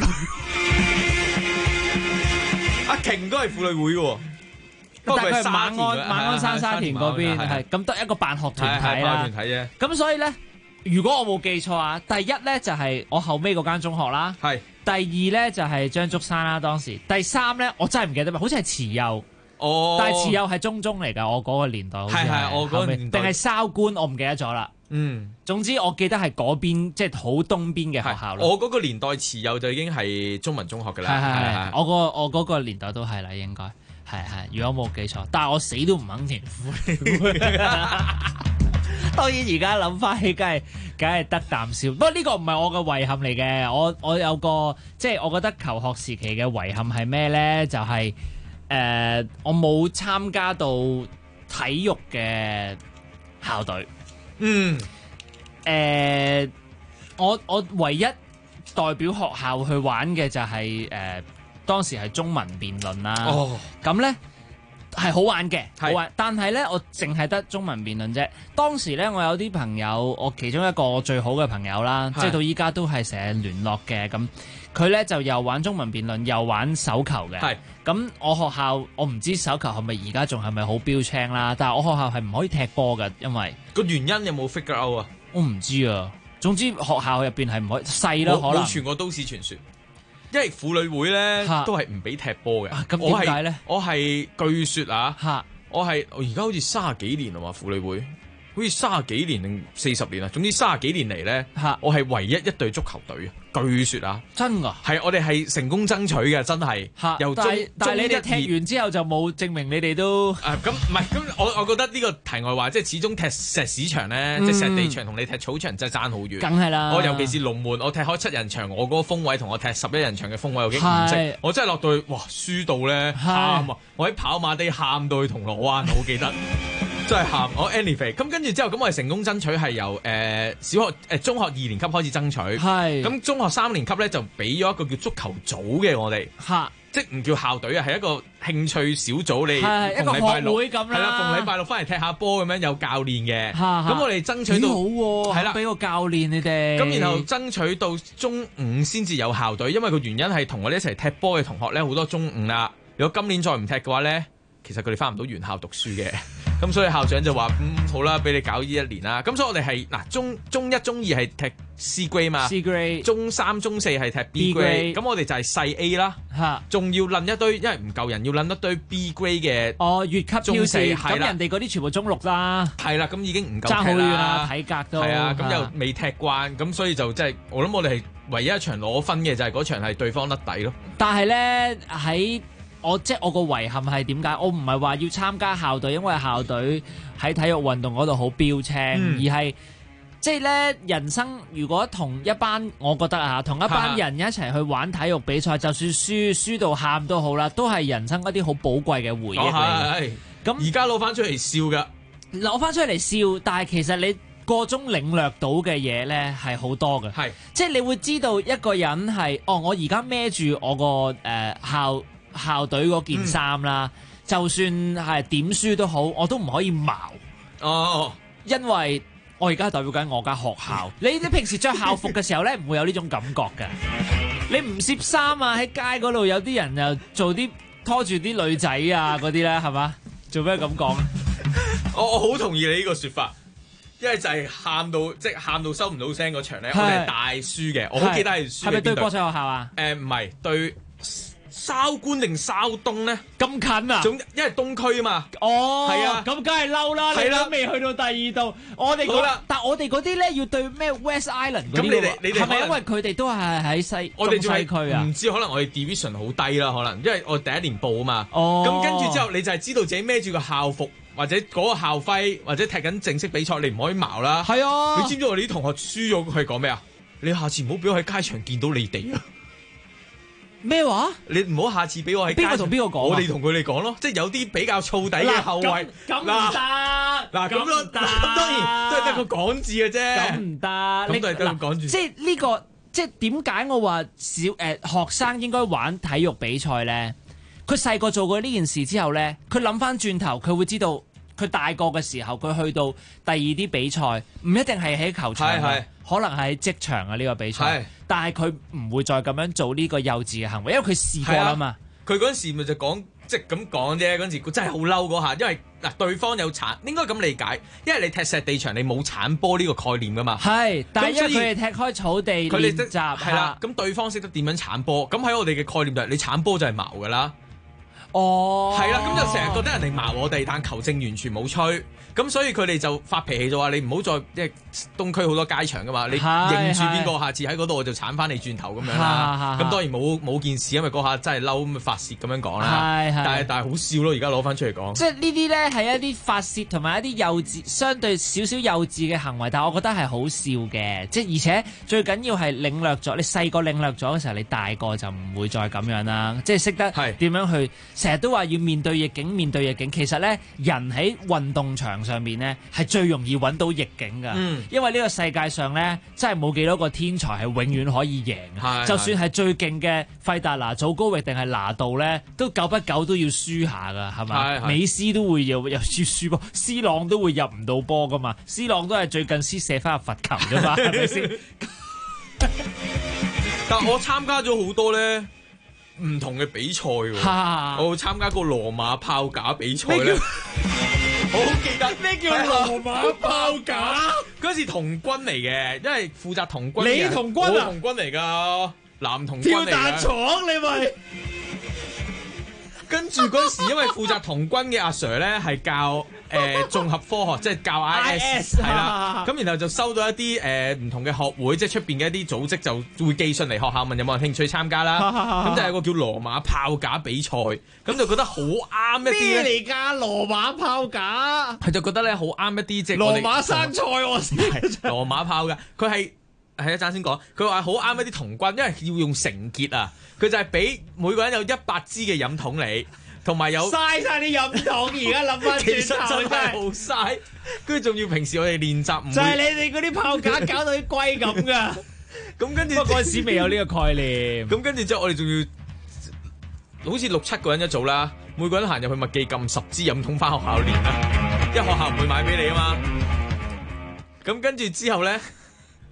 阿瓊都係婦女會嘅。 但係佢係馬鞍山沙田嗰邊係咁得一個辦學團體啦，咁所以咧，如果我冇記錯啊，第一咧就係我後尾嗰間中學啦，第二咧就係張竹山啦，當時第3咧我真係唔記得，好似係慈幼，但係慈幼係中嚟㗎，我嗰個年代好似係我嗰個年代定係筲觀，我唔記得咗啦。總之我記得係嗰邊即係好東邊嘅學校啦。 我嗰個年代慈幼就已經係中文中學㗎啦， 我嗰個年代都係啦，應該。係，如果冇記錯，但係我死都唔肯填婦女會。當然而家諗翻起，梗係得啖笑。不過呢個唔係我嘅遺憾嚟嘅，我有個即係我覺得求學時期嘅遺憾係咩咧？就係我冇參加到體育嘅校隊。我唯一代表學校去玩嘅就係當時係中文辯論啦，咁咧係好玩嘅，好玩。但係咧，我淨係得中文辯論啫。當時咧，我有啲朋友，我其中一個我最好嘅朋友啦，即係到依家都係成日聯絡嘅。咁佢咧就又玩中文辯論，又玩手球嘅。咁我學校我唔知手球係咪而家仲係咪好標青啦，但係我學校係唔可以踢波嘅，因為個原因有冇 figure out 啊？ 我唔知啊。總之學校入邊係唔可以細啦，可能冇傳過都市傳說。因為婦女會咧都係唔俾踢波嘅， 咁點解咧？ 我係據說啊，我而家好似30幾年啦嘛，婦女會好似30幾年定40年啊，總之30幾年嚟咧，我係唯一一隊足球隊啊！據說啊， 真㗎， 係我哋係成功爭取嘅，真係。 但係你哋踢完之後就冇證明你哋都咁唔係咁，我覺得呢個題外話，即係始終踢石屎場咧，即係石地場同你踢草場真係爭好遠。 梗係啦， 我尤其是龍門，我踢開7人場，我嗰個鋒位同我踢11人場嘅鋒位有幾唔識，我真係落到去，哇，輸到咧喊啊！我喺跑馬地喊到去銅鑼灣，我記得。真係喊我 anyway 咁跟住之後，咁我哋成功爭取係由小學中學2年級開始爭取，咁中學3年級咧就俾咗一個叫足球組嘅我哋，即係唔叫校隊啊，係一個興趣小組，你一個學會咁啦， 係啦，逢禮拜六翻嚟踢下波咁樣，有教練嘅，咁我哋爭取到好喎，係啦，俾個教練你哋， 咁然後爭取到中5先至有校隊，因為個原因係同我哋一齊踢波嘅同學咧好多中5啦，如果今年再唔踢嘅話咧，其實佢哋翻唔到原校讀書嘅。 咁所以校長就話好啦，俾你搞呢一年啦。咁所以我哋係嗱中一、中二係踢 C grade 嘛 ，C grade， 中三、中四係踢 B grade。咁我哋就係細 A 啦，仲要撚一堆，因為唔夠人，要撚一堆 B grade 嘅。 越級挑戰，咁人哋嗰啲全部中六啦。 係啦，咁已經唔夠爭好遠啦，體格都。 係啊，咁又未踢慣，咁所以就即係我諗我哋係唯一一場攞分嘅就係嗰場係對方甩底咯。 但係咧喺我個遺憾係點解？我唔係話要參加校隊，因為校隊喺體育運動嗰度好標青，而係即係咧人生如果同一班，我覺得同一班人一齊去玩體育比賽，就算輸到喊都好啦，都係人生一啲好寶貴嘅回憶嚟。 咁而家攞翻出嚟笑噶， 攞翻出嚟笑，但係其實你個中領略到嘅嘢咧係好多嘅，係即係你會知道一個人係我而家孭住我個校隊嗰件衫啦，就算係點輸都好，我都唔可以矛因為我而家代表緊我間學校。你平時着校服嘅時候咧，唔會有呢種感覺嘅。你唔攝衫啊，喺街嗰度有啲人又做啲拖住啲女仔啊嗰啲咧，係嘛？做咩咁講？ 我好同意你呢個說法，因為就係喊到收唔到聲嗰場咧，我哋係大輸嘅。我好記得係輸。係咪對國際學校啊？唔係對。筲觀定筲東咧？ 咁近啊！ 因為東區啊嘛。 係啊，咁梗係嬲啦！你都未去到第二度，我哋但我哋嗰啲咧要對咩 West Island 嗰啲。咁你哋係咪因為佢哋都係喺西區啊？ 唔知可能我哋 division 好低啦，可能因為我第一年報啊嘛。咁跟住之後，你就係知道自己孭住個校服或者嗰個校徽或者踢緊正式比賽，你唔可以矛啦。 係啊！ 你知唔知我哋啲同學輸咗係講咩啊？你下次唔好俾我喺街場見到你哋啊！ 咩話？ 你唔好下次俾我喺街。邊個同邊個講？我哋同佢哋講咯，即係有啲比較燥底嘅後衞。咁唔得，咁咯，咁當然都係得個講字嘅啫。 咁唔得， 咁都係得個講字。 即係呢個，即係點解我話學生應該玩體育比賽咧？佢細個做過呢件事之後咧，佢諗翻轉頭，佢會知道佢大個嘅時候，佢去到第二啲比賽，唔一定係喺球場，可能係職場啊呢個比賽。但係佢唔會再咁樣做呢個幼稚嘅行為，因為佢試過啦嘛。 佢嗰陣時咪就講，即係咁講啫。嗰陣時佢真係好嬲嗰下，因為嗱對方有鏟，應該咁理解，因為你踢石地場，你冇鏟波呢個概念噶嘛。係， 但係因為佢哋踢開草地練習， 係啦。咁對方識得點樣鏟波，咁喺我哋嘅概念就係你鏟波就係矛噶啦。係啦，咁就成日覺得人哋罵我哋，但球證完全冇吹，咁所以佢哋就發脾氣就話你唔好再即係東區好多街場噶嘛，你認住邊個，下次喺嗰度我就鏟翻你轉頭咁樣啦。咁當然冇件事，因為嗰下真係嬲咁發泄咁樣講啦。但係好笑咯，而家攞翻出嚟講。 即係呢啲咧係一啲發泄同埋一啲幼稚，相對少少幼稚嘅行為，但係我覺得係好笑嘅。即係而且最緊要係領略咗，你細個領略咗嘅時候，你大個就唔會再咁樣啦。即係識得點樣去。成日都話要面對逆境，其實咧人喺運動場上面咧係最容易揾到逆境噶，因為呢個世界上咧真係冇幾多個天才係永遠可以贏，就算係最勁嘅費達拿、祖高域定係拿度咧，都久不久都要輸下噶，係咪？美斯都會又輸波，C 朗都會入唔到波噶嘛，C 朗都係最近先射翻入罰球啫嘛，係咪先？ 但我參加咗好多咧。唔同嘅比賽喎，我參加過羅馬炮架比賽咧，我好記得咩叫羅馬炮架？ 嗰時童軍嚟嘅，因為負責童軍。 你童軍啊？ 我童軍嚟㗎，男童軍嚟㗎。 跳彈床你咪。 跟住嗰時，因為負責童軍嘅阿 Sir 咧係教綜合科學，即係教 IS 係啦。咁然後就收到一啲唔同嘅學會，即係出邊嘅一啲組織就會寄信嚟學校問有冇人興趣參加啦。咁就有個叫羅馬炮架比賽，咁就覺得好啱一啲。 咩嚟㗎？羅馬炮架？ 佢就覺得咧好啱一啲，即係羅馬生菜我先。 羅馬炮㗎，佢係一陣先講。佢話好啱一啲童軍，因為要用繩結啊。佢就係俾每個人有100支嘅飲筒你，同埋有嘥晒啲飲筒。而家諗翻轉頭， 其實真係好嘥。跟住仲要平時我哋練習唔會， 就係你哋嗰啲炮架搞到啲龜咁噶。 咁跟住不過嗰陣時未有呢個概念。 咁跟住之後我哋仲要好似6、7個人一組啦，每個人行入去麥記撳10支飲筒翻學校練啦，因為學校唔會買俾你啊嘛。咁跟住之後咧。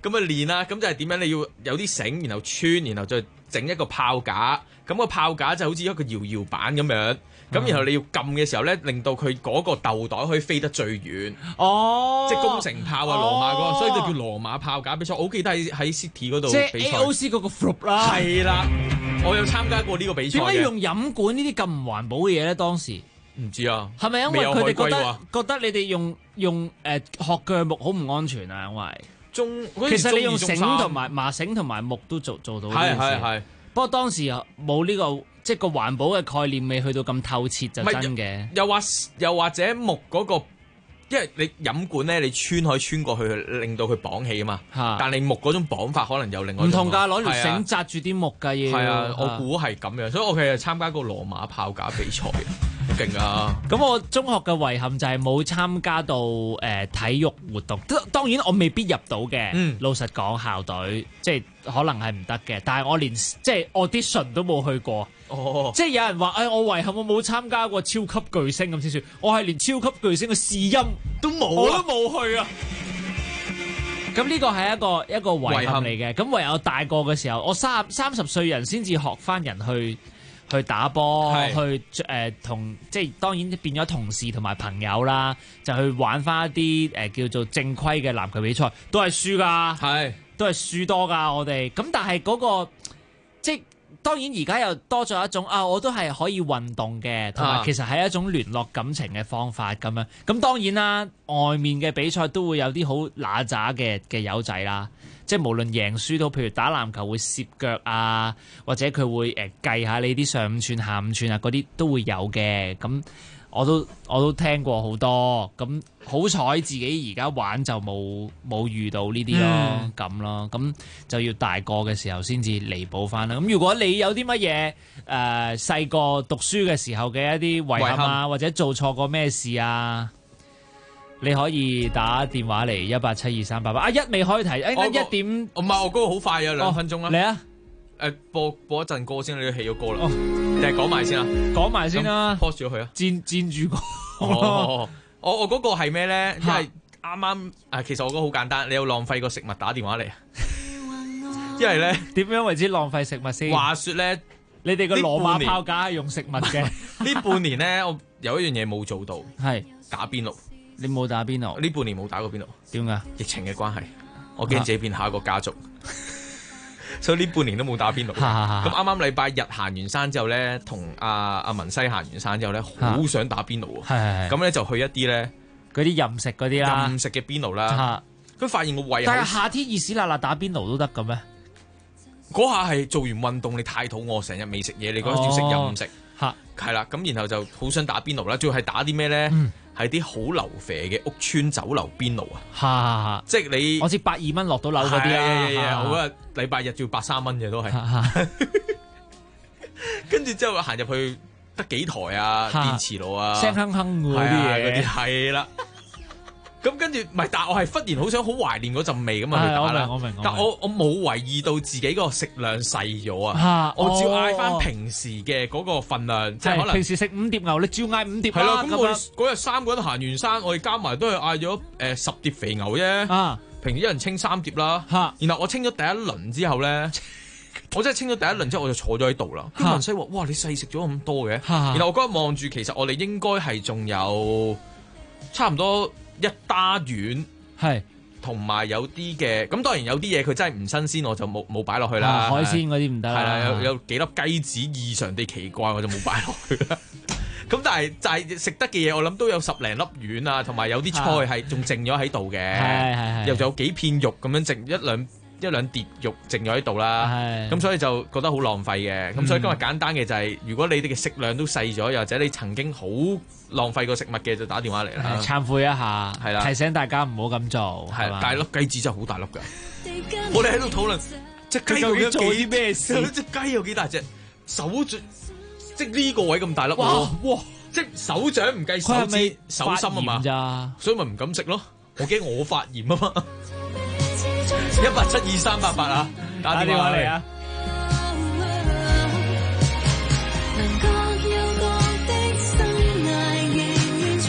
咁啊練啦，咁就係點樣？你要有啲繩，然後穿，然後再整一個炮架。咁個炮架就好似一個搖板咁樣。咁然後你要撳嘅時候咧，令到佢嗰個豆袋可以飛得最遠。 哦， 即係攻城炮啊，羅馬嗰個，所以就叫羅馬炮架比賽。我好記得喺 City 嗰度即係比賽。 AOC 嗰個 flop 啦。 係啦，我有參加過呢個比賽嘅。 點解用飲管呢啲咁唔環保嘅嘢咧？當時唔知啊， 係咪因為佢哋覺得你哋用學鋸木好唔安全啊？因為其實你用繩同埋麻繩同埋木都做到呢件事。係。不過當時冇呢個。即係個環保嘅概念未去到咁透徹就真嘅。又或者木嗰個，因為你飲管咧，你可以穿過去，令到佢綁起啊嘛。但係木嗰種綁法可能有另外唔同㗎，攞條繩紮住啲木㗎要。係啊，我估係咁樣，所以我其實參加過羅馬炮架比賽，好勁啊！咁我中學嘅遺憾就係冇參加到體育活動。當然我未必入到嘅。老實講，校隊即係可能係唔得嘅，但係我連即係 audition 都冇去過。即係有人話，我遺憾我冇參加過超級巨星咁先算，我係連超級巨星嘅試音都冇，我都冇去啊！咁呢個係一個遺憾嚟嘅。咁唯有大個嘅時候，我30歲人先至學翻人去打波，去同即係當然變咗同事同埋朋友啦，就去玩翻一啲叫做正規嘅籃球比賽，都係輸㗎，都係輸多㗎我哋。咁但係嗰個即係。當然而家又多咗一種我都係可以運動嘅，同埋其實係一種聯絡感情嘅方法咁樣。咁當然啦，外面嘅比賽都會有啲好揦渣嘅友仔啦，即係無論贏輸都，譬如打籃球會攝腳啊，或者佢會計下你啲上五寸下五寸啊，嗰啲都會有嘅。咁我都聽過好多，咁好彩自己而家玩就冇遇到呢啲咯，咁咯，咁就要大個嘅時候先至彌補翻啦。咁如果你有啲乜嘢細個讀書嘅時候嘅一啲遺憾啊，或者做錯過咩事啊，你可以打電話嚟1872388。阿一未開題，1點， 唔係我嗰個好快啊，2分鐘啦。 嚟啊！ 播一陣歌先，你都起咗歌啦。定係講埋先啊？講埋先啦。 pause 咗佢啊！ 佔住歌。 我嗰個係咩咧？因為啱啱其實我覺得好簡單。你有浪費過食物打電話嚟啊？因為咧點樣為之浪費食物先？ 話說咧， 你哋個羅馬炮架係用食物嘅。 呢半年咧，我有一樣嘢冇做到，係打邊爐。 你冇打邊爐？ 呢半年冇打過邊爐。點解？疫情嘅關係，我驚自己變下一個家族。所以呢半年都冇打邊爐。咁啱啱禮拜日行完山之後咧，同阿文西行完山之後咧，好想打邊爐喎。咁咧就去一啲咧嗰啲任食嗰啲啦， 任食嘅邊爐啦。佢發現個胃口， 但係夏天熱死辣辣打邊爐都得嘅咩？ 嗰下係做完運動，你太肚餓，成日未食嘢，你嗰陣要食任食。係啦，咁然後就好想打邊爐啦。仲要係打啲咩咧？係啲好流肥嘅屋村酒樓邊爐啊！即係你我知120蚊落到樓嗰啲啦。 我嗰日禮拜日要83蚊嘅都係。跟住之後行入去得幾台啊，電磁爐啊， 聲哼哼嗰啲嘢， 嗰啲係啦。咁跟住唔係，但係我係忽然好想好懷念嗰陣味咁啊去打啦。我明。但我冇為意到自己個食量細咗啊！我照嗌翻平時嘅嗰個份量，即係可能平時食5碟牛，你照嗌5碟啦。 係咯，咁我嗰日3個人行完山，我哋加埋都係嗌咗10碟肥牛啫。平時一人清3碟啦。然後我清咗第一輪之後咧，我真係清咗第一輪之後，我就坐咗喺度啦。跟文西話：哇，你細食咗咁多嘅。然後我嗰日望住，其實我哋應該係仲有差唔多1打丸，係同埋有啲嘅，咁當然有啲嘢佢真係唔新鮮，我就冇擺落去啦。 海鮮嗰啲唔得啦。 係啦，有幾粒雞子異常地奇怪，我就冇擺落去啦。咁但係就係食得嘅嘢，我諗都有10零粒丸啊，同埋有啲菜係仲剩咗喺度嘅，又有幾片肉咁樣剩一兩碟肉剩咗喺度啦，咁所以就覺得好浪費嘅。咁所以今日簡單嘅就係，如果你哋嘅食量都細咗，又或者你曾經好浪費過食物嘅，就打電話嚟啦， 懺悔一下， 係啦， 提醒大家唔好咁做。係但係粒雞子真係好大粒㗎，我哋喺度討論隻雞究竟做啲咩事？隻雞有幾大隻？手掌即係呢個位咁大粒，哇！即係手掌唔計手指、手心啊嘛，所以咪唔敢食咯。我驚我發炎啊嘛。1872388啊，打電話嚟啊！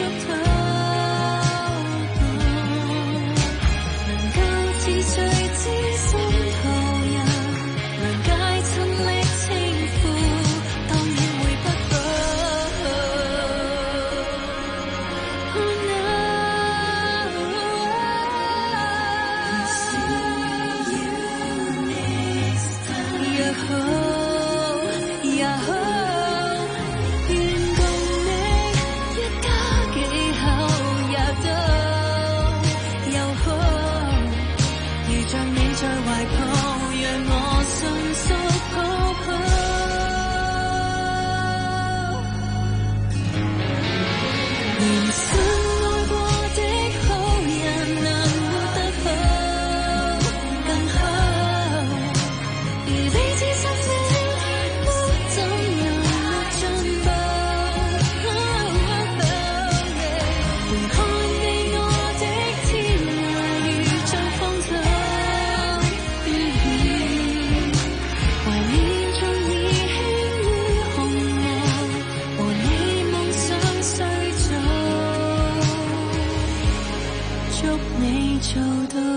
能夠自隨之好也好，願共你一家幾口也都又好，如像你在懷抱，讓我迅速抱抱。年薪愛過的好人能活得好更好，而你知心這天都怎能沒進步？回看你我的天涯如像荒島，懷念中已輕於鴻毛，和你夢想雖早，祝你做到。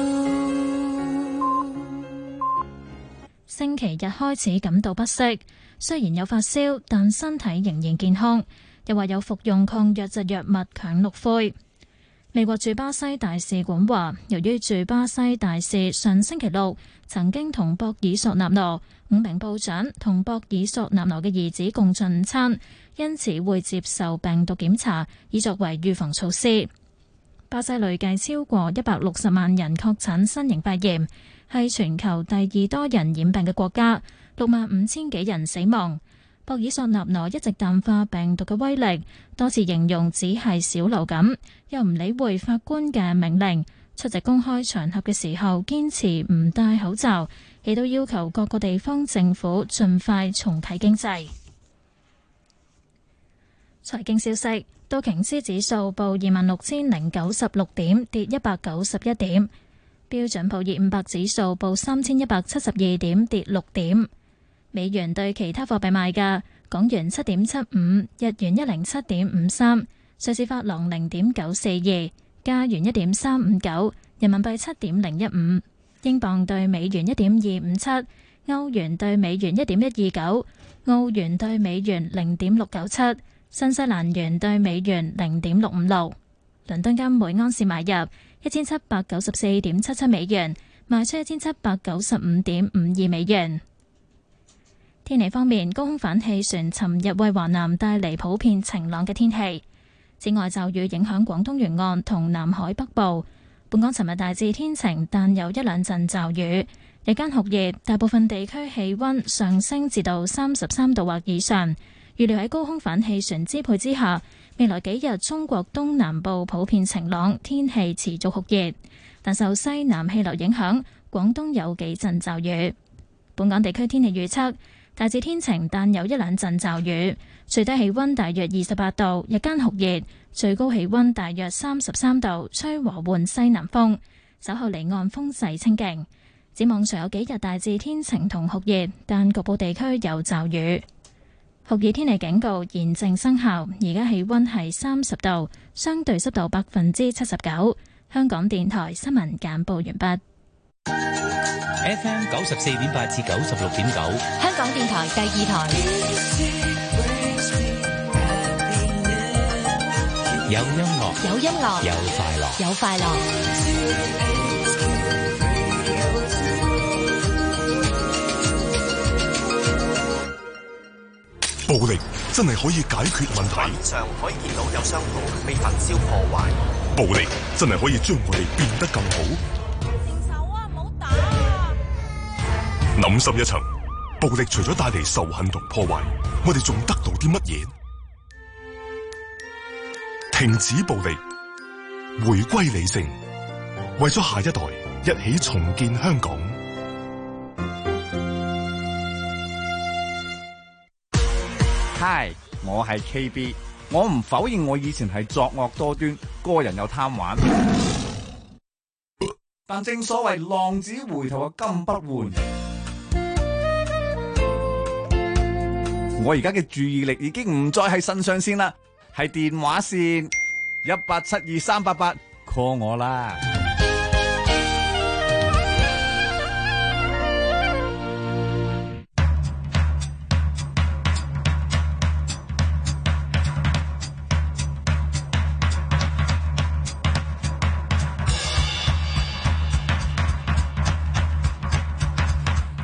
星期日開始感到不適，雖然有發燒，但身體仍然健康。又話有服用抗瘧疾藥物強氯喹。美國駐巴西大使館話，由於駐巴西大使上星期六曾經同博爾索納羅、5名部長同博爾索納羅嘅兒子共進餐，因此會接受病毒檢查，以作為預防措施。巴西累計超過160萬人確診新型肺炎，係全球第二多人染病嘅國家，65000幾人死亡。博爾索納羅一直淡化病毒嘅威力，多次形容只係小流感，又唔理會法官嘅命令。出席公開場合嘅時候堅持唔戴口罩，亦都要求各個地方政府盡快重啟經濟。財經消息，道瓊斯指數報26096點，跌191點。標準普爾500指數報3172點，跌6點。美元對其他貨幣賣價：港元7.75，日元107.53，瑞士法郎0.942，加元1.359，人民幣7.015，英鎊對美元1.257，歐元對美元1.129，澳元對美元0.697，新西蘭元對美元0.656。倫敦金每安士買入1794.77美元，賣出1795.52美元。天氣方面，高空反氣旋尋日為華南帶嚟普遍晴朗嘅天氣。此外，驟雨影響廣東沿岸同南海北部。本港尋日大致天晴，但有一兩陣驟雨。日間酷熱，大部分地區氣溫上升至到33度或以上。預料喺高空反氣旋支配之下，未來幾日中國東南部普遍晴朗，天氣持續酷熱。但受西南氣流影響，廣東有幾陣驟雨。本港地區天氣預測。大致天晴，但有一兩陣驟雨。最低氣溫大約28度，日間酷熱，最高氣溫大約33度，吹和緩西南風。稍後離岸風勢清勁。展望隨有幾日大致天晴同酷熱，但局部地區有驟雨。酷熱天氣警告現正生效。而家氣溫係30度，相對濕度79%。香港電台新聞簡報完畢。 FM 94.8至96.9， 香港電台第二台。 有音樂， 有音樂， 有快樂， 有快樂。 暴力真係可以解決問題。 面上可以見到有商鋪被焚燒破壞。 暴力真係可以將我哋變得更好。諗深一層，暴力除咗帶嚟仇恨同破壞，我哋仲得到啲乜嘢？停止暴力，回歸理性，為咗下一代，一起重建香港。 Hi， 我係 KB， 我唔否認我以前係作惡多端，個人又貪玩，但正所謂浪子回頭嘅金不換。我而家嘅注意力已經唔再係腎上腺啦，係電話線1872388 call 我啦。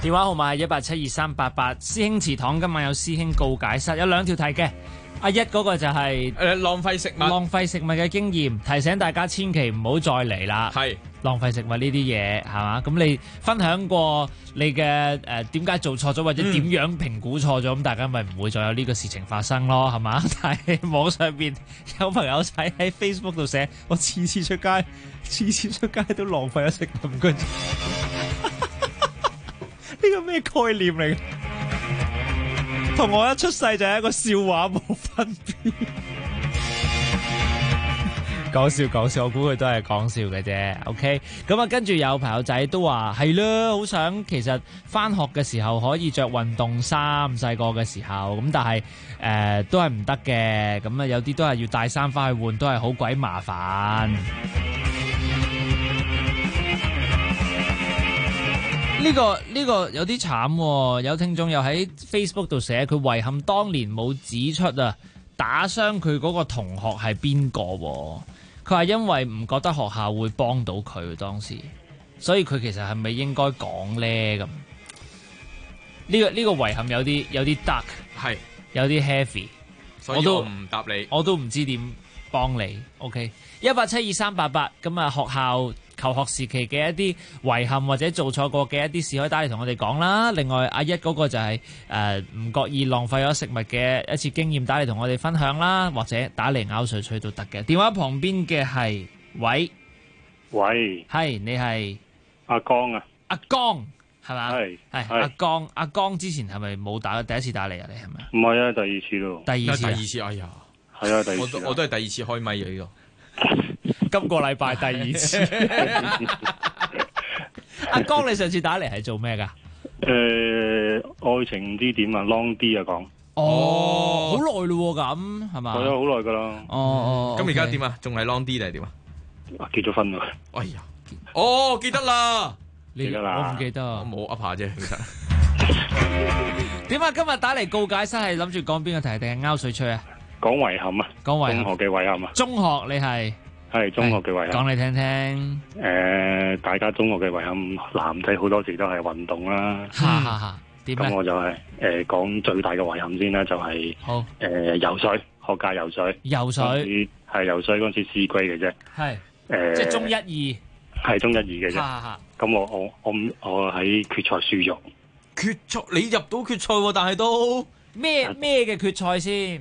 電話號碼係1872388。師兄祠堂今晚有師兄告解室，有兩條題嘅。阿一嗰個就係浪費食物， 浪費食物嘅經驗，提醒大家千祈唔好再嚟啦。 係浪費食物呢啲嘢係嘛？咁你分享過你嘅點解做錯咗，或者點樣評估錯咗，咁大家咪唔會再有呢個事情發生咯，係嘛？但係網上邊有朋友仔喺 Facebook 度寫，我次次出街都浪費咗食物，唔該。呢個咩概念嚟嘅？同我一出世就係一個笑話冇分別。講笑，我估佢都係講笑嘅啫。OK， 咁啊，跟住有朋友仔都話係啦，好想其實返學嘅時候可以着運動衫，細個嘅時候咁，但係都係唔得嘅。咁啊，有啲都係要帶衫返去換，都係好鬼麻煩。呢個有啲慘喎，有聽眾又喺 Facebook 度寫，佢遺憾當年冇指出啊，打傷佢嗰個同學係邊個？佢話因為唔覺得學校會幫到佢當時，所以佢其實係咪應該講咧？咁呢個遺憾有啲 dark， 係有啲 heavy， 所以我唔答你， 我都唔知點幫你。OK， 1872388，咁啊，學校求學時期嘅一啲遺憾或者做錯過嘅一啲事，可以打嚟同我哋講啦。另外阿一嗰個就係唔覺意浪費咗食物嘅一次經驗，打嚟同我哋分享啦，或者打嚟拗水吹都得嘅。電話旁邊嘅係喂，係你係阿江啊？ 阿江係嘛？係阿江之前係咪冇打？第一次打嚟啊？你係咪？ 唔係啊，第二次咯。 第二次，哎呀， 係啊，第二次。 我都係第二次開咪啊呢個。 今個禮拜第二次。阿江，你上次打嚟係做咩噶？ 愛情唔知點啊 ，long 啲啊講。 哦，好耐咯咁係嘛？ 係啊，好耐噶啦。 哦， 咁而家點啊？仲係 long 啲定係點啊？ 結咗婚啦。 哎呀，哦，記得啦， 記得啦。 我唔記得， 我冇噏下啫，其實。 點啊？今日打嚟告解室係諗住講邊個題定係拗水吹啊？ 講遺憾啊！ 講遺憾。 中學嘅遺憾啊！ 中學你係中學嘅遺憾。 講你聽聽。 大家中學嘅遺憾，男仔好多時都係運動啦。 點咧？ 咁我就係講最大嘅遺憾先啦，就係游水，學界游水。 游水係游水嗰陣時試歸嘅啫。係即係中一二。 係中一二嘅啫。咁我喺決賽輸咗。 決賽你入到決賽喎，但係都咩嘅決賽先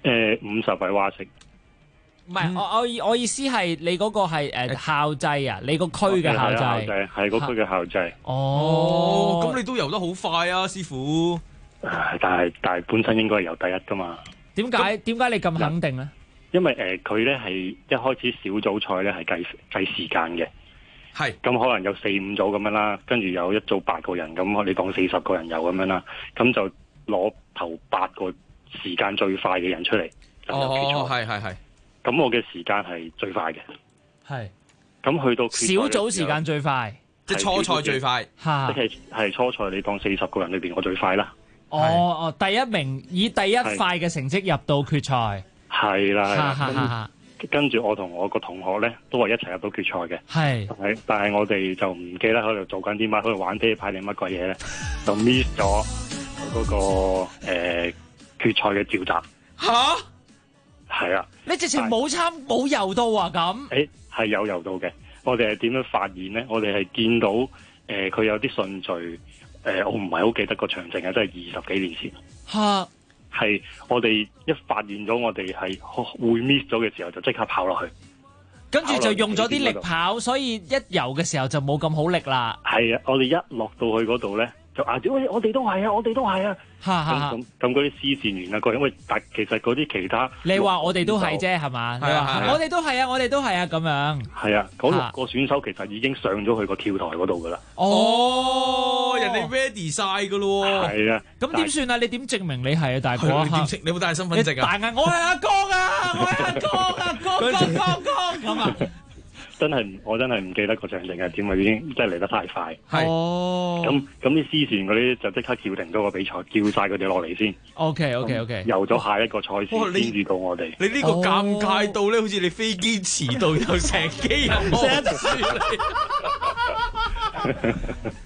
？50米蛙式。 唔係，我意思係你嗰個係校際啊，你個區嘅校際係個區嘅校際。 哦，咁你都游得好快啊，師傅。 但係本身應該係游第一噶嘛。 點解你咁肯定咧？ 因為佢咧係一開始小組賽咧係計時間嘅。係。咁可能有4、5組咁樣啦，跟住有一組8個人，咁你當40個人游咁樣啦，咁就攞頭8個時間最快嘅人出嚟就有決賽。係。咁我嘅時間係最快嘅，係。咁去到小組時間最快， 即係初賽最快， 即係初賽你當40個人裏邊我最快啦。 哦，第一名以第一快嘅成績入到決賽， 係啦。跟住我同我個同學咧都係一齊入到決賽嘅，但係我哋就唔記得喺度做緊啲乜，喺度玩啤牌定乜鬼嘢咧，就 miss 咗嗰個決賽嘅召集。 吓？ 係啊！ 你直情冇游到啊咁？ 係有游到嘅。我哋係點樣發現咧？我哋係見到佢有啲順序，我唔係好記得個詳情啊，真係20幾年前。吓！係我哋一發現咗我哋係會 miss 咗嘅時候，就即刻跑落去。 跟住就用咗啲力跑，所以一游嘅時候就冇咁好力啦。 係啊！我哋一落到去嗰度咧，就我哋都係啊！我哋都係啊！咁嗰啲司線員啊，因為其實嗰啲其他， 你話我哋都係啫，係嘛？你話我哋都係啊，我哋都係啊，咁樣。係啊，嗰6個選手其實已經上咗去個跳台嗰度噶啦。 哦，人哋 ready 晒噶咯。 係啊。 咁點算啊？你點證明你係啊，大哥？ 你點證？你有冇帶身份證啊？ 大嗌我係阿江啊！我係阿江啊！江咁啊！ 我真係唔記得個詳情係點啊，已經真係嚟得太快。 哦。 咁啲司線嗰啲就即刻叫停咗個比賽，叫晒佢哋落嚟先。 OK。 游咗下一個賽事先至到我哋。 你呢個尷尬到咧，好似你飛機遲到又成機人，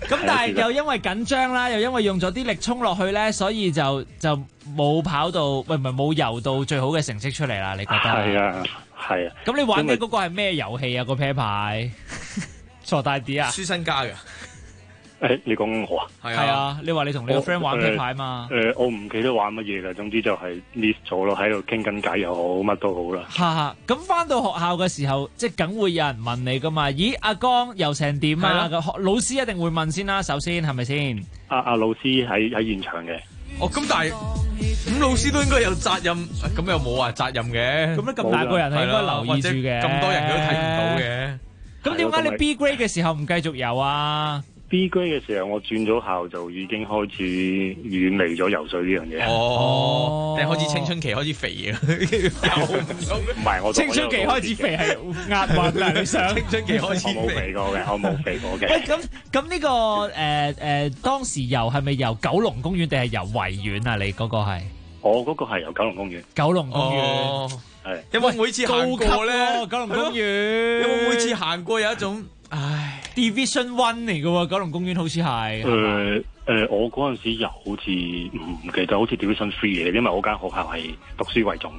咁但係又因為緊張啦，又因為用咗啲力衝落去咧，所以就冇跑到，唔係冇游到最好嘅成績出嚟啦。你覺得？ 係啊，係啊。 咁你玩嘅嗰個係咩遊戲啊？個啤牌傻大啲啊？ 輸身家㗎。 你講我啊？ 係啊，你話你同你個 friend 玩啤牌嘛？ 我唔記得玩乜嘢啦，總之就係 miss 咗咯，喺度傾緊偈又好，乜都好啦。 哈，咁翻到學校嘅時候，即係梗會有人問你噶嘛？咦，阿江游成點啊？老師一定會問先啦，首先係咪先？ 阿老師喺現場嘅。 哦，咁但係咁老師都應該有責任，咁又冇話責任嘅。 咁咧咁大個人係應該留意住嘅， 咁多人佢都睇唔到嘅。 咁點解你 B grade 嘅時候唔繼續游啊 ？B grade 嘅時候，我轉咗校就已經開始遠離咗游水呢樣嘢。 哦，你開始青春期開始肥啊？ 唔係我青春期開始肥係壓運啊！你想青春期開始我冇肥過嘅，我冇肥過嘅。 喂，咁呢個當時游係咪游九龍公園定係游維園啊？你嗰個係？ 我嗰個係游九龍公園。 九龍公園係。 有冇每次行過咧？ 九龍公園有冇每次行過有一種？唉 ，Division One 嚟嘅喎，九龍公園好似係。 我嗰陣時又好似唔記得，好似 Division Three 嘅，因為我間學校係讀書為重嘅。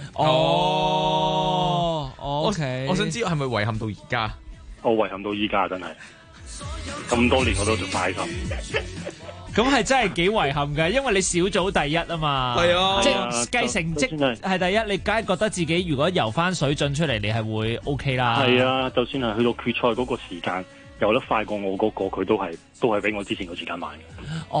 哦，OK。 我想知係咪遺憾到而家？ 我遺憾到依家真係，咁多年我都做快心。 咁係真係幾遺憾嘅，因為你小組第一啊嘛。 係啊， 即係計成績係第一，你梗係覺得自己如果游翻水準出嚟，你係會 OK 啦。 係啊，就算係去到決賽嗰個時間，游得快過我嗰個，佢都係比我之前個時間慢嘅。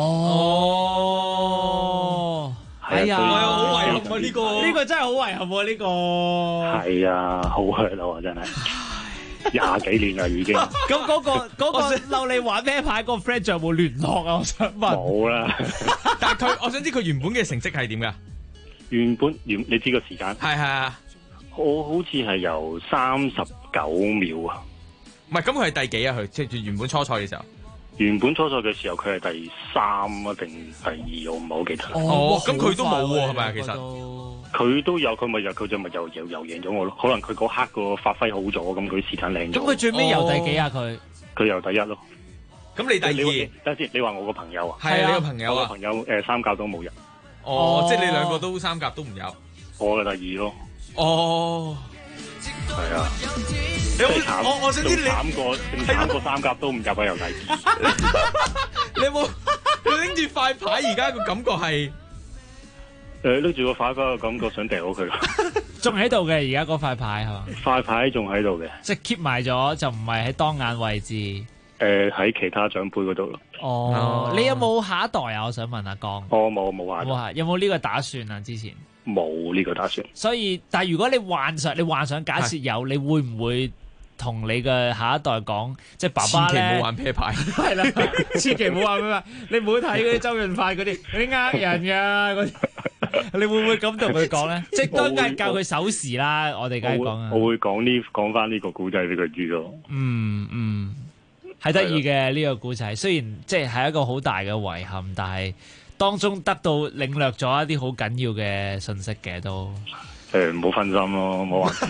哦，係啊， 好遺憾啊！ 呢個真係好遺憾喎，呢個。 係啊，好 hurt 啊，真係。20幾年啦已經。 咁嗰個嬲你玩啤牌嗰個 friend 仲有冇聯絡啊？我想問。 冇啦。 但係我想知佢原本嘅成績係點㗎？ 你知個時間？ 係啊。 我好似係游39秒啊。 唔係，咁佢係第幾啊？佢即係原本初賽嘅時候。 原本初賽嘅時候，佢係第3啊定第2，我唔係好記得。 哦，咁佢都冇喎，係咪啊？其實。佢都有，佢咪又贏咗我咯。可能佢嗰刻個發揮好咗，咁佢時間靚咗。 咁佢最尾游第幾啊？ 佢游第1咯。 咁你第2？ 等先，你話我個朋友啊？ 係啊，你個朋友啊？ 我個朋友三甲都冇入。 哦，即係你兩個都三甲都唔有。 我係第2咯。 哦。 係啊。 我想知你慘過三甲都唔入啊！游第2。 你有冇拎住塊牌？而家個感覺係？ 拎住個牌個感覺想掉咗佢， 仲喺度嘅而家嗰塊牌係嘛？ 塊牌仲喺度嘅， 即係 keep 埋咗，就唔係喺當眼位置。 喺其他獎杯嗰度咯。 哦，你有冇下一代啊？我想問阿江。 我冇下一代。 哇，有冇呢個打算啊？之前冇呢個打算。 所以，但係如果你幻想假設有，你會唔會同你嘅下一代講，即係爸爸咧？ 千祈唔好玩啤牌。 係啦，千祈唔好玩啤牌。你唔好睇嗰啲周潤發嗰啲呃人㗎嗰啲。你會唔會咁同佢講咧？即係當然教佢守時啦，我哋梗係講啊。 我會講翻呢個古仔俾佢知咯。 係得意嘅呢個古仔，雖然即係一個好大嘅遺憾，但係當中得到領略咗一啲好緊要嘅信息嘅都。 唔好分心咯，唔好話。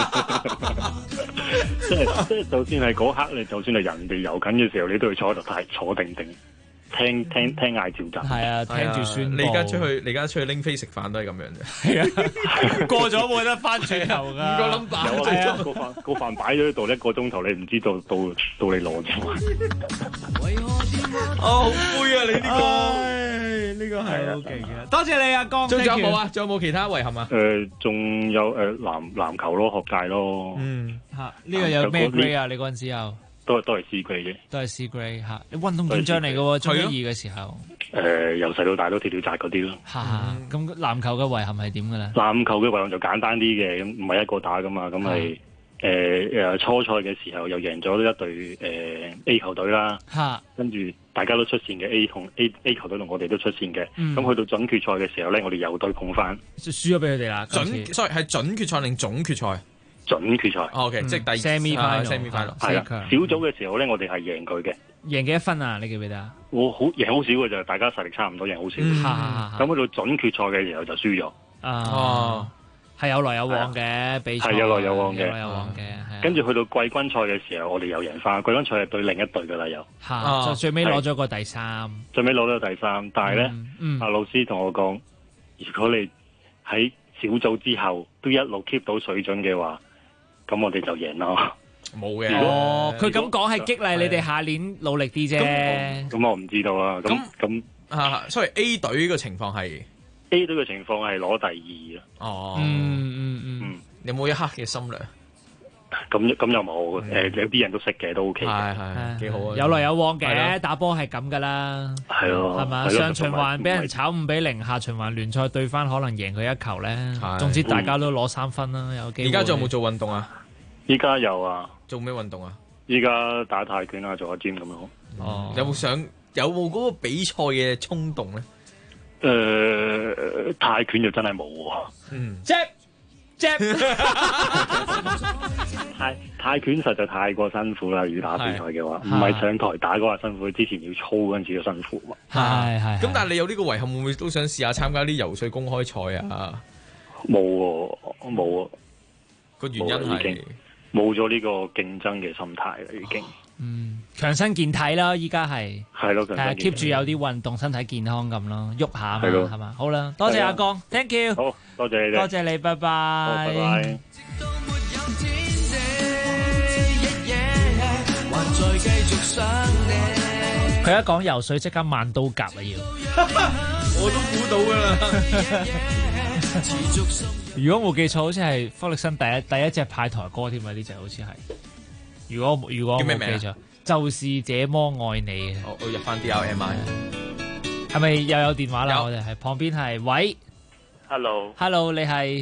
即係，就算係嗰刻，你就算係人哋游緊嘅時候，你都要坐喺度坐定定。聽嗌召集， 係啊，聽住宣佈。 你而家出去拎飛食飯都係咁樣啫。 係啊，過咗冇得翻轉頭噶。 個冧巴， 個飯擺咗喺度1個鐘頭，你唔知到你攞咗。 好灰啊！你呢個， 呢個係好勁嘅。多謝你阿江。 仲有冇啊？仲有冇其他遺憾啊？ 仲有籃球咯，學界咯。 呢個有咩 grade 啊？你嗰陣時有？ 都係 C grade 嘅， 都係 C grade 嚇。你運動健將嚟嘅喎，中一嘅時候。 由細到大都跳跳紮嗰啲咯。 咁籃球嘅遺憾係點嘅咧？ 籃球嘅遺憾就簡單啲嘅，咁唔係一個打噶嘛，咁係初賽嘅時候又贏咗一隊A 球隊啦。跟住大家都出線嘅 A 球隊同我哋都出線嘅。咁去到準決賽嘅時候咧，我哋又對碰翻， 輸咗俾佢哋啦。 所以係準決賽定總決賽？ 準決賽 ，OK，即係第 semi final， 係啦。小組嘅時候咧，我哋係贏佢嘅。 贏幾多分啊？你記唔記得啊？ 我贏好少嘅就，大家實力差唔多，贏好少。咁去到準決賽嘅時候就輸咗。 係有來有往嘅比賽， 係有來有往嘅， 有來有往嘅。 跟住去到季軍賽嘅時候，我哋又贏翻。季軍賽係對另一隊噶啦，又就最尾攞咗個第三。 最尾攞咗第三，但係咧，阿老師同我講，如果你喺小組之後都一路 keep 到水準嘅話，咁我哋就贏咯。 冇嘅， 佢咁講係激勵你哋下年努力啲啫。 咁我唔知道啊。咁所以 A 隊嘅情況係 A 隊嘅情況係攞第二啦。 哦，有冇一刻嘅心涼？ 咁又冇，有啲人都識嘅，都 OK 嘅， 係幾好啊！ 有來有往嘅，打波係咁噶啦， 係咯， 係嘛？上循環俾人炒5-0，下循環聯賽對翻可能贏佢一球咧。總之大家都攞3分啦，有機會。 而家仲有冇做運動啊？ 依家有啊。做咩運動啊？ 依家打泰拳啊，做下 gym 咁樣。 哦，有冇嗰個比賽嘅衝動咧？ 泰拳就真係冇喎。泰拳實在太過辛苦啦！如果打比賽嘅話，唔係上台打嗰下辛苦，之前要操嗰陣時就辛苦嘛。 係。咁但係你有呢個遺憾，會唔會都想試下參加啲游水公開賽啊？ 冇喎。 個原因係冇咗呢個競爭嘅心態啦，已經。 強身健體啦，依家係咯 ，keep 住有啲運動，身體健康咁咯，喐下嘛，係嘛？好啦，多謝阿江 ，thank you， 好多謝你哋， 多謝你，拜拜， 拜拜。 佢一講游水即刻慢刀甲啊要， 我都估到噶啦。 如果冇記錯，好似係方力申第一隻派台歌添啊！呢隻好似係。如果我冇記錯，就是這麼愛你。 我入翻 DRMI， 係咪又有電話啦？我哋係旁邊係喂 ，Hello，你係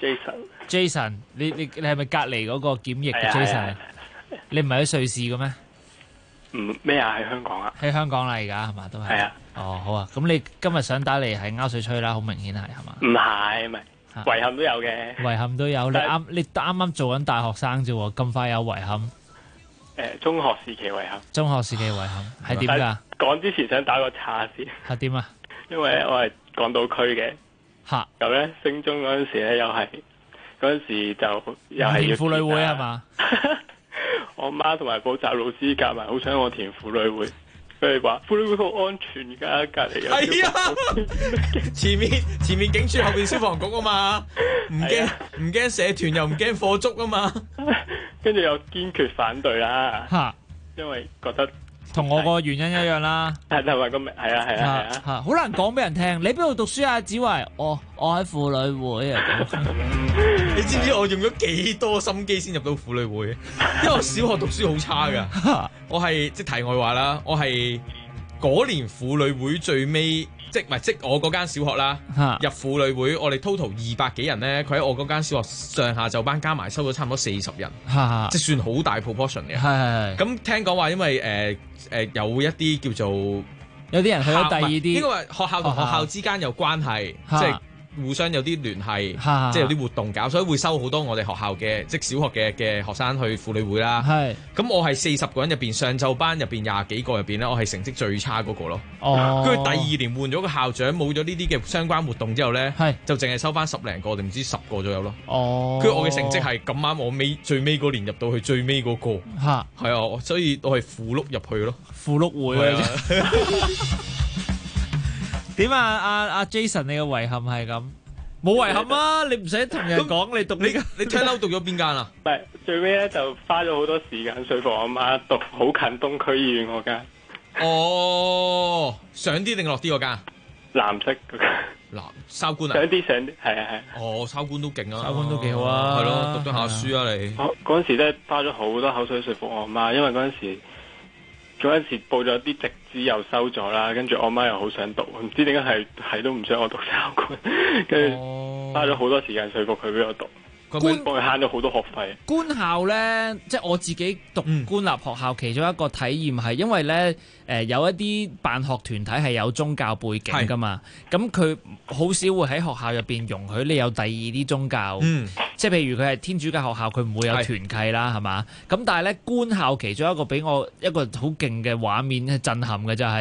Jason，你係咪隔離嗰個檢疫嘅 Jason？你唔係喺瑞士嘅咩？ 咩啊？喺香港啊？ 喺香港啦，而家係嘛？都係。係啊。哦，好啊。咁你今日想打嚟係鈎水吹啦，好明顯係嘛？ 唔係，遺憾都有嘅。 遺憾都有，你啱做緊大學生啫喎，咁快有遺憾？ 中學時期遺憾。中學時期遺憾係點㗎？ 講之前想打個岔先。係點啊？因為我係港島區嘅。嚇。咁咧升中嗰陣時咧，又係嗰陣時就又係要婦女會係嘛？ 我媽同埋補習老師夾埋，好想我填婦女會。佢哋話婦女會好安全㗎，隔離有。 係啊，前面警署後邊消防局啊嘛，唔驚社團又唔驚火燭啊嘛， 跟住又堅決反對啦。嚇，因為覺得同我個原因一樣啦。 係同埋個名係啊。 好難講俾人聽。你邊度讀書啊？子維，我喺婦女會啊。 你知唔知我用咗幾多心機先入到婦女會？因為我小學讀書好差㗎，我係即題外話啦，我係嗰年婦女會最尾即我嗰間小學啦，入婦女會，我哋 total 200幾人咧，佢喺我嗰間小學上下晝班加埋收咗差唔多40人，即算好大 proportion 嘅。咁聽講話因為有一啲叫做有啲人去咗第二啲， 應該話學校同學校之間有關係，即係互相有啲聯繫，即係有啲活動搞，所以會收好多我哋學校嘅即小學嘅學生去婦女會啦。咁我係40個人入邊，上晝班入邊20幾個入邊咧，我係成績最差嗰個咯。跟住第2年換咗個校長，冇咗呢啲嘅相關活動之後咧，就淨係收翻10零個定唔知10個左右咯。跟住我嘅成績係咁啱，我最尾嗰年入到去最尾嗰個。係啊，所以我係附錄入去咯。 附錄會啊！點啊？阿 Jason， 你嘅遺憾係咁？冇遺憾啊！你唔使同人講你讀呢間， 你聽嬲讀咗邊間啊？ 唔係最尾咧，就花咗好多時間說服我媽讀好近東區醫院嗰間。 哦，上啲定落啲嗰間？ 藍色嗰間。 筲觀啊？ 上啲，係啊。 哦，筲觀都勁啊！ 筲觀都幾好啊！ 係咯，讀咗下書啊你。 我嗰陣時咧花咗好多口水說服我媽，因為嗰陣時報咗啲直資又收咗啦，跟住我媽又好想讀，唔知點解係都唔想我讀筲觀，跟住花咗好多時間說服佢俾我讀，幫佢慳咗好多學費。 官校呢，即係我自己讀官立學校，其中一個體驗係因為呢，有一啲辦學團體係有宗教背景噶嘛，咁佢好少會喺學校入邊容許你有第二啲宗教，即係譬如佢係天主教學校，佢唔會有團契啦，係嘛？咁但係呢，官校其中一個俾我一個好勁嘅畫面係震撼嘅就係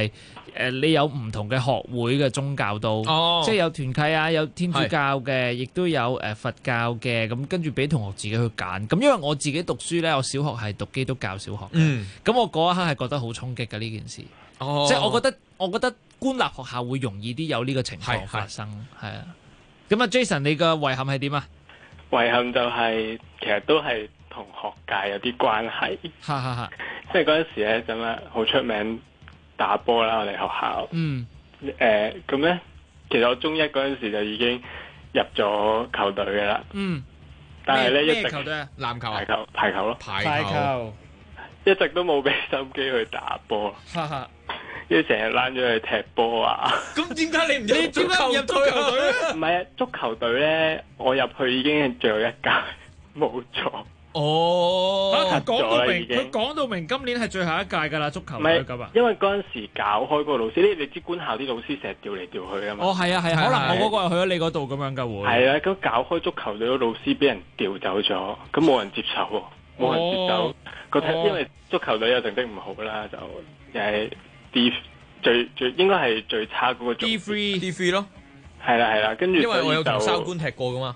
你有唔同嘅學會嘅宗教都，即係有團契啊，有天主教嘅，亦都有佛教嘅，咁跟住俾同學自己去揀。咁因為我自己讀書咧，我小學係讀基督教小學嘅，咁我嗰一刻係覺得好衝擊嘅呢件事。即係我覺得官立學校會容易啲有呢個情況發生，係啊。咁啊 Jason， 你個遺憾係點啊？ 遺憾就係其實都係同學界有啲關係，即係嗰陣時咧咁樣好出名打波啦，我哋學校。咁咧，其實我中一嗰陣時就已經入咗球隊嘅啦。但係咧一直球隊啊？籃球、 排球咯。 排球一直都冇俾心機去打波。跟住成日躝咗去踢波啊！ 咁點解你唔入足球隊啊？ 唔係啊，足球隊咧，我入去已經係最後一屆，冇錯。 佢講到明今年係最後一屆㗎啦，足球隊咁啊。 因為嗰陣時搞開嗰個老師，你知官校啲老師成日調嚟調去啊嘛。 係啊，可能我嗰個係去咗你嗰度咁樣㗎會。 係啊，咁搞開足球隊嘅老師俾人調走咗，咁冇人接手喎，冇人接手。因為足球隊有成績唔好啦，就又係。最應該係最差嗰個 D3 咯， 係啦，跟住因為我有同韶官踢過噶嘛，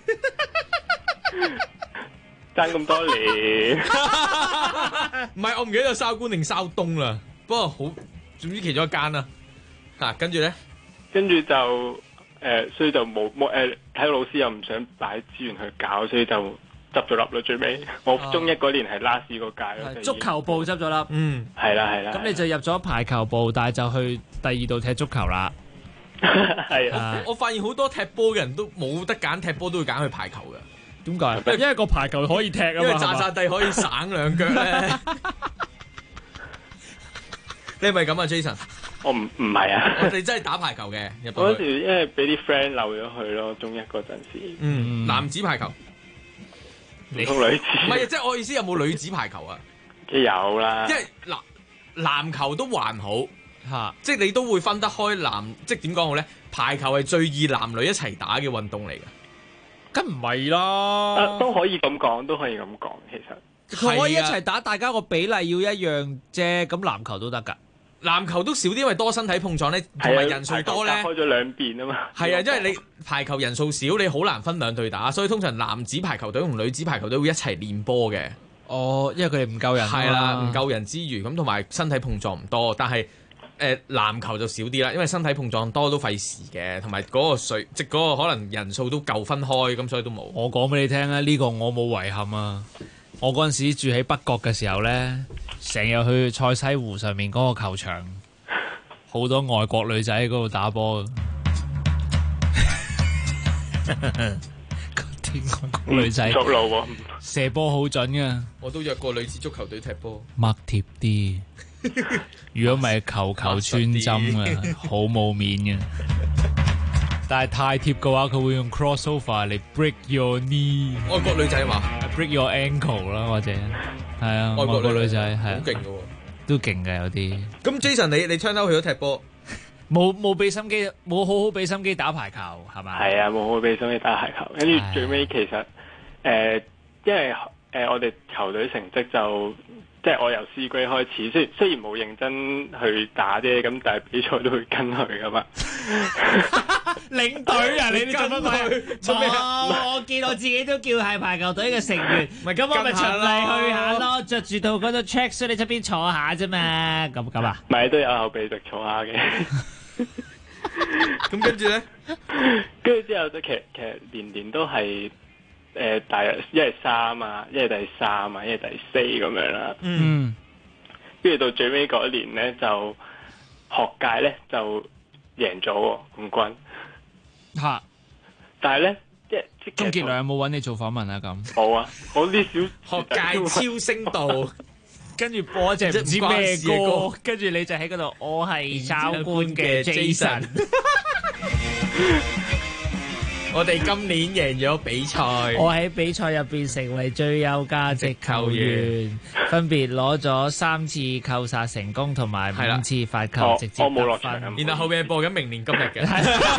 爭咁多年， 唔係我唔記得咗韶官定韶東啦，不過好總之其中一間啦，跟住咧， 跟住就所以就冇體育老師又唔想擺資源去搞，所以就執咗笠啦。最尾我中一嗰年係 last 嗰屆咯， 足球部執咗笠。 係啦。 咁你就入咗排球部，但係就去第二度踢足球啦。 係啊， 我發現好多踢波嘅人都冇得揀，踢波都會揀去排球嘅。 點解？因為個排球可以踢啊嘛， 因為炸地可以省兩腳咧。你係咪咁啊 ，Jason？ 我唔係啊， 我哋真係打排球嘅。 嗰時因為俾啲 friend 漏咗去咯，中一嗰陣時。 男子排球。 唔通女子？ 唔係啊，即係我意思有冇女子排球啊？ 有啦。因為籃球都還好即係你都會分得開即係點講好咧？排球係最易男女一齊打嘅運動嚟嘅。 梗唔係啦， 都可以咁講，其實佢可以一齊打，大家個比例要一樣啫。咁籃球都得㗎。 籃球都少啲，因為多身體碰撞咧，同埋人數多咧， 開咗兩邊啊嘛。 係啊，因為你排球人數少，你好難分兩隊打，所以通常男子排球隊同女子排球隊會一齊練波嘅。 因為佢哋唔夠人。 係啦，唔夠人之餘，咁同埋身體碰撞唔多，但係籃球就少啲啦，因為身體碰撞多都費事嘅，同埋嗰個即係嗰個可能人數都夠分開，咁所以都冇。 我講俾你聽啊，呢個我冇遺憾啊！我嗰陣時住喺北角嘅時候咧，成日去賽西湖上面嗰個球場，好多外國女仔喺嗰度打波。啲外國女仔捉路喎， 射波好準噶。 我都約過女子足球隊踢波， 擘貼啲。如果唔係球穿針啊，好冇面嘅。但係太貼嘅話，佢會用 crossover 嚟 break your knee。 外國女仔話 break your ankle 啦，或者係啊，外國女仔係好勁嘅喎， 都勁嘅有啲。 咁 Jason 你 turn out 去咗踢波， 冇俾心機，冇好好俾心機打排球係咪？ 係啊，冇好好俾心機打排球，跟住最尾其實因為我哋球隊成績就。即係我由 C grade 開始，雖然冇認真去打啫，咁但係比賽都會跟佢噶嘛。 領隊啊，你做乜鬼？做咩？我見我自己都叫係排球隊嘅成員，咁我咪循例去下咯，着住套嗰套 check suit 你側邊坐下啫嘛，咁啊？ 咪都有後備席坐下嘅。 咁跟住咧， 跟住之後其實年都係。大約一係3啊，一係第3啊，一係第4咁樣啦。跟住到最尾嗰一年咧，就學界咧就贏咗冠軍。但係咧，即鍾傑良有冇揾你做訪問啊？咁冇啊，我啲小學界超聲道， 跟住播一隻唔知咩歌，跟住你就喺嗰度，我係韶官嘅 Jason。 我哋今年贏咗比賽， 我喺比賽入邊成為最有價值球員，分別攞咗3次扣殺成功同埋5次發球直接得分。 然後後邊播緊明年今日嘅，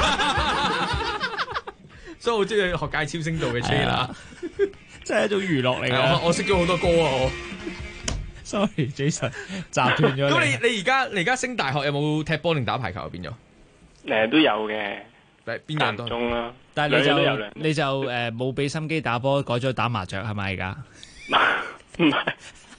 所以我中意學界超聲道嘅 trailer， 真係一種娛樂嚟嘅。 我識咗好多歌啊，我 Sorry Jason， 斬斷咗你。 咁你而家升大學有冇踢波定打排球啊？變咗？ 都有嘅， 邊樣多中啦。 但係你就冇俾心機打波，改咗打麻雀係咪而家？ 唔係。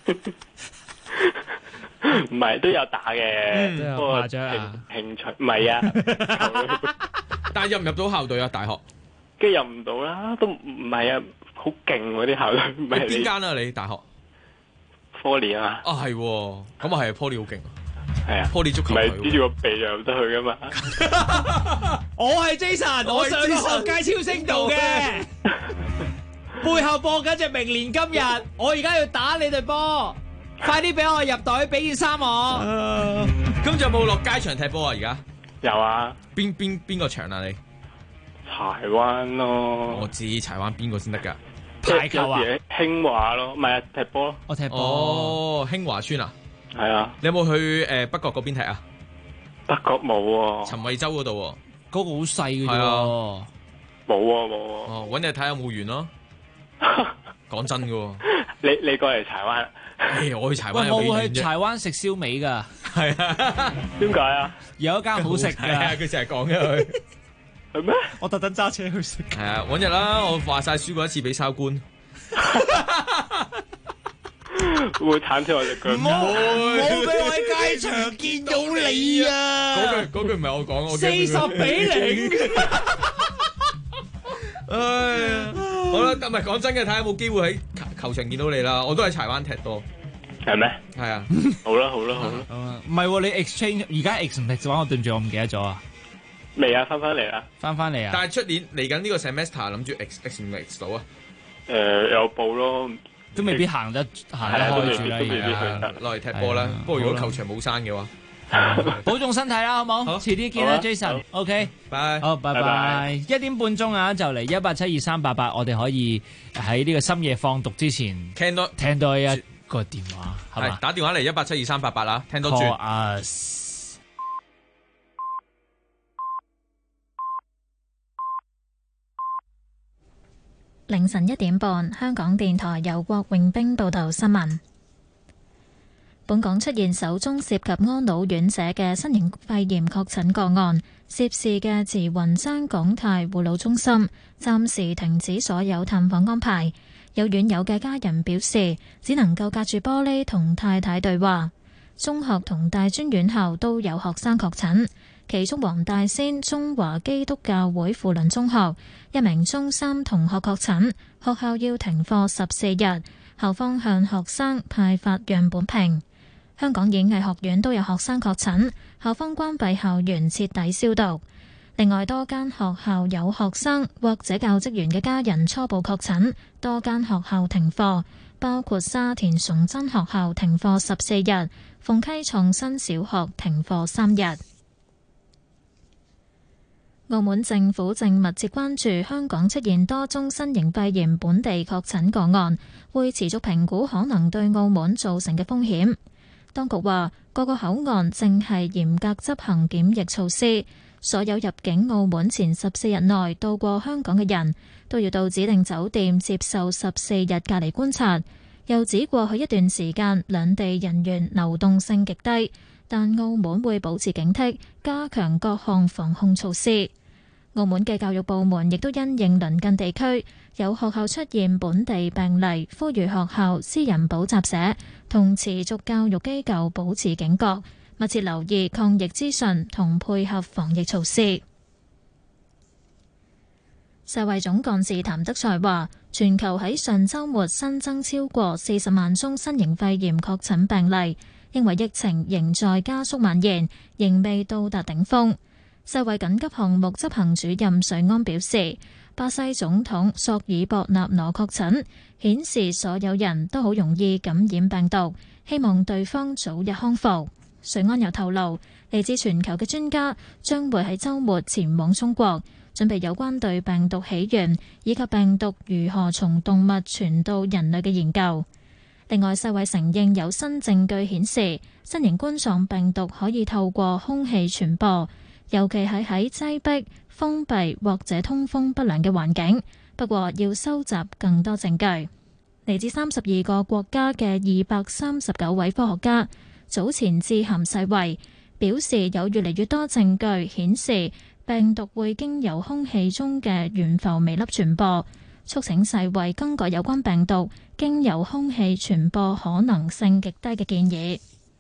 唔係都有打嘅，不過興趣唔係啊。 但係入唔入到校隊啊？大學跟住入唔到啦，都唔係啊，好勁嗰啲校隊。唔係邊間啊？你大學 Poly 啊嘛。 啊係，咁啊係 Poly 好勁。 係啊 ，Poly 足球唔係黐住個鼻就入得去噶嘛。 我係 Jason， 我上個學界超聲道嘅，背後播緊隻明年今日，我而家要打你隊波。快啲俾我入隊，俾件衫我。 咁就有冇落街場踢波啊？而家有啊。 邊個場啊？你柴灣咯。 我知柴灣邊個先得㗎？ 排球啊？ 興華咯，唔係啊，踢波咯。 我踢波。 哦，興華村啊？ 係啊。 你有冇去北角嗰邊踢啊？ 北角冇喎。 陳惠洲嗰度喎。 嗰個好細嘅啫。 冇喎冇喎。 哦，揾你睇下有冇緣咯。講真㗎喎。 你過嚟柴灣？ 我去柴灣有幾遠啫？ 我會去柴灣食燒味㗎。 係啊。點解啊？ 有一間好食㗎。 佢成日講嘅佢。 係咩？ 我特登揸車去食。 係啊，揾日啦！我話晒輸過一次俾哨官。 會唔會鏟死我隻腳？ 唔好俾我喺街場見到你啊！ 嗰句唔係我講，我 40-0。 哎呀，好啦，唔係講真嘅，睇下有冇機會喺球場見到你啦。我都喺柴灣踢多， 係咩？ 係啊。 好啦，好啦，好啦。 唔係喎，你 exchange 而家 ex 唔 ex 嘅話，我對唔住，我唔記得咗啊。 未啊，翻嚟啦， 翻嚟啊！ 但係出年嚟緊呢個 semester 諗住 ex 唔 ex 到啊？ 有報咯， 都未必行得開住啦，落嚟踢波啦。不過如果球場冇山嘅話， 保重身體啦，好冇？遲啲見啦，Jason。OK， 拜。 好，拜拜。1點半鐘啊，就嚟1872388，我哋可以喺呢個深夜放讀之前聽多一個電話，係嘛？ 打電話嚟1872388啦，聽多轉。 Call us。 凌晨1點半，香港電台由郭永兵報道新聞。本港出現首宗涉及安老院舍嘅新型肺炎確診個案，涉事嘅慈雲山港泰護老中心暫時停止所有探訪安排。有院友嘅家人表示，只能夠隔住玻璃同太太對話。中學同大專院校都有學生確診。其中黃大仙中華基督教會扶輪中學一名中三同學確診，學校要停課14日，校方向學生派發樣本瓶。香港演藝學院都有學生確診，校方關閉校園徹底消毒。另外多間學校有學生或者教職員嘅家人初步確診，多間學校停課，包括沙田崇真學校停課14日，鳳溪創新小學停課3日。澳門政府正密切關注香港出現多宗新型肺炎本地確診個案，會持續評估可能對澳門造成嘅風險。當局話，各個口岸正係嚴格執行檢疫措施，所有入境澳門前14日內到過香港嘅人都要到指定酒店接受14日隔離觀察。又指過去一段時間兩地人員流動性極低，但澳門會保持警惕，加強各項防控措施。澳門嘅教育部門亦都因應鄰近地區有學校出現本地病例，呼籲學校、私人補習社同持續教育機構保持警覺，密切留意抗疫資訊同配合防疫措施。世衛總幹事譚德塞話，全球喺上週末新增超過40萬宗新型肺炎確診病例，認為疫情仍在加速蔓延，仍未到達頂峰。世衛緊急項目執行主任瑞安表示，巴西總統索爾博納羅確診，顯示所有人都好容易感染病毒，希望對方早日康復。瑞安又透露，嚟自全球嘅專家將會喺週末前往中國，準備有關對病毒起源以及病毒如何從動物傳到人類嘅研究。另外，世衛承認有新證據顯示，新型冠狀病毒可以透過空氣傳播，尤其係喺擠迫、封閉或者通風不良嘅環境。不過要收集更多證據。 嚟自32個國家嘅239位科學家早前致函世衛，表示有越嚟越多證據顯示病毒會經由空氣中嘅懸浮微粒傳播，促請世衛更改有關病毒經由空氣傳播可能性極低嘅建議。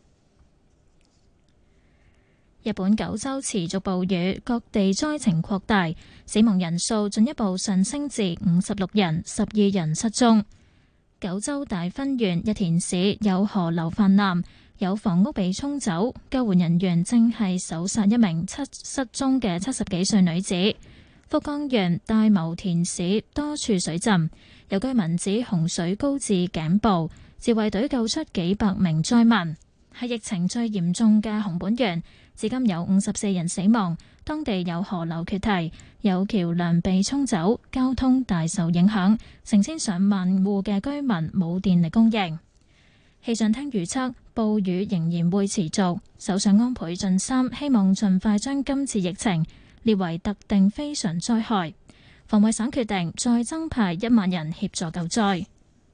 日本九州持續暴雨，各地災情擴大，死亡人數進一步上升至56人，12人失蹤。九州大分縣日田市有河流泛濫，有房屋被沖走，救援人員正係搜索一名失蹤嘅70幾歲女子。福岡縣大牟田市多處水浸，有居民指洪水高至頸部，自衛隊救出幾百名災民。係疫情最嚴重嘅熊本縣，至今有54人死亡，當地有河流決堤，有橋梁被沖走，交通大受影響，成千上萬戶嘅居民冇電力供應。氣象廳預測暴雨仍然會持續，首相安倍晉三希望盡快將今次疫情列為特定非常災害。防衛省決定再增派1萬人協助救災。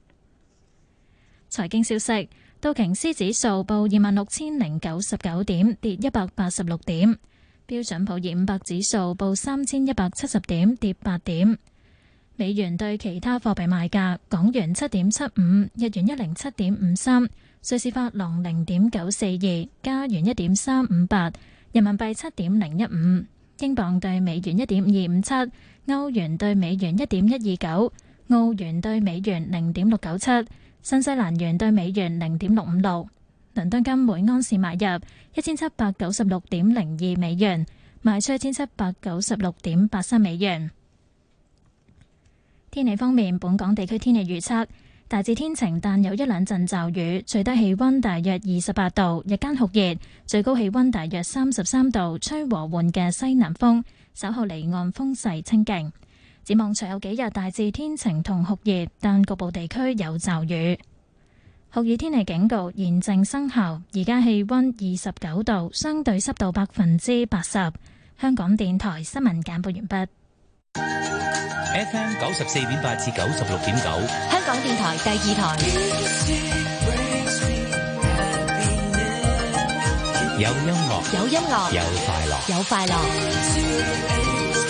財經消息。道瓊斯指數報26,099點，跌186點；標準普爾500指數報3,170點，跌8點。美元對其他貨幣賣價：港元7.75，日元107.53，瑞士法郎0.942，加元1.358，人民幣7.015，英鎊對美元1.257，歐元對美元1.129，澳元對美元0.697。新西蘭元對美元0.656，倫敦金每盎司買入1796.02美元，賣出1796.83美元。天氣方面，本港地區天氣預測大致天晴，但有一兩陣驟雨，最低氣溫大約28度，日間酷熱，最高氣溫大約33度，吹和緩嘅西南風，稍後離岸風勢清勁。展望隨後幾日大致天晴同酷熱，但局部地區有驟雨。酷熱天氣警告現正生效。而家氣溫29度，相對濕度80%。香港電台新聞簡報完畢。 FM 94.8至96.9， 香港電台第2台。 有音樂， 有音樂， 有快樂， 有快樂。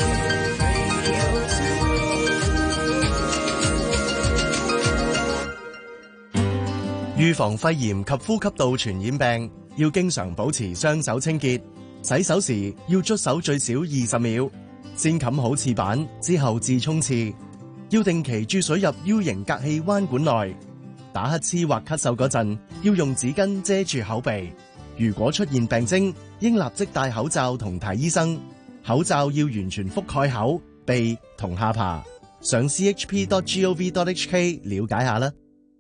預防肺炎及呼吸道傳染病，要經常保持雙手清潔。洗手時要捽手最少20秒，先冚好廁板之後至沖廁。要定期注水入 U 型隔氣彎管內。打乞嗤或咳嗽嗰陣，要用紙巾遮住口鼻。如果出現病徵，應立即戴口罩同睇醫生。口罩要完全覆蓋口、鼻同下巴。上 chp.gov.hk 了解下啦。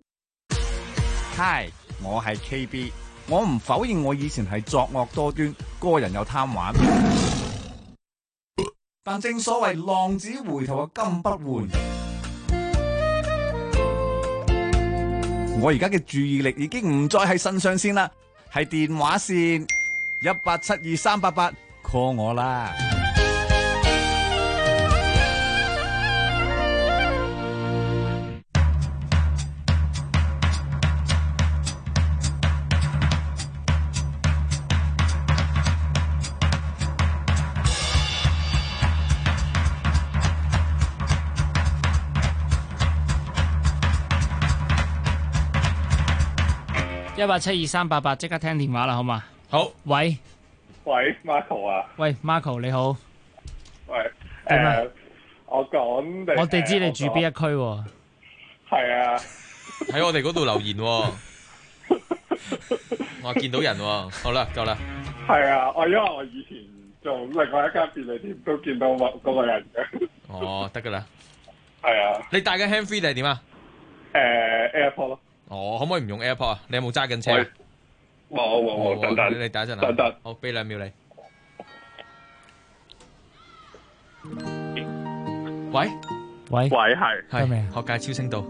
Hi， 我係 KB， 我唔否認我以前係作惡多端，個人又貪玩，但正所謂浪子回頭嘅金不換。我而家嘅注意力已經唔再係腎上腺啦，係電話線1872388 call 我啦。 1872388，即刻聽電話啦，好嘛？好，喂 Marco 啊， 喂 Marco 你好， 喂， 點啊？ 我講我哋知你住邊一區喎？ 係啊， 喺我哋嗰度留言喎，我見到人喎，好啦，夠啦。 係啊，因為我以前做另外一間便利店都見到嗰個人嘅。 哦，得噶啦。 係啊。 你帶緊 hand free 定係點啊 ？AirPod 咯。 哦，可唔可以唔用 AirPod 啊？你有冇揸緊車啊？ 冇，等等， 你等一陣啊。 等， 好，俾2秒你。喂，係學界超聲道。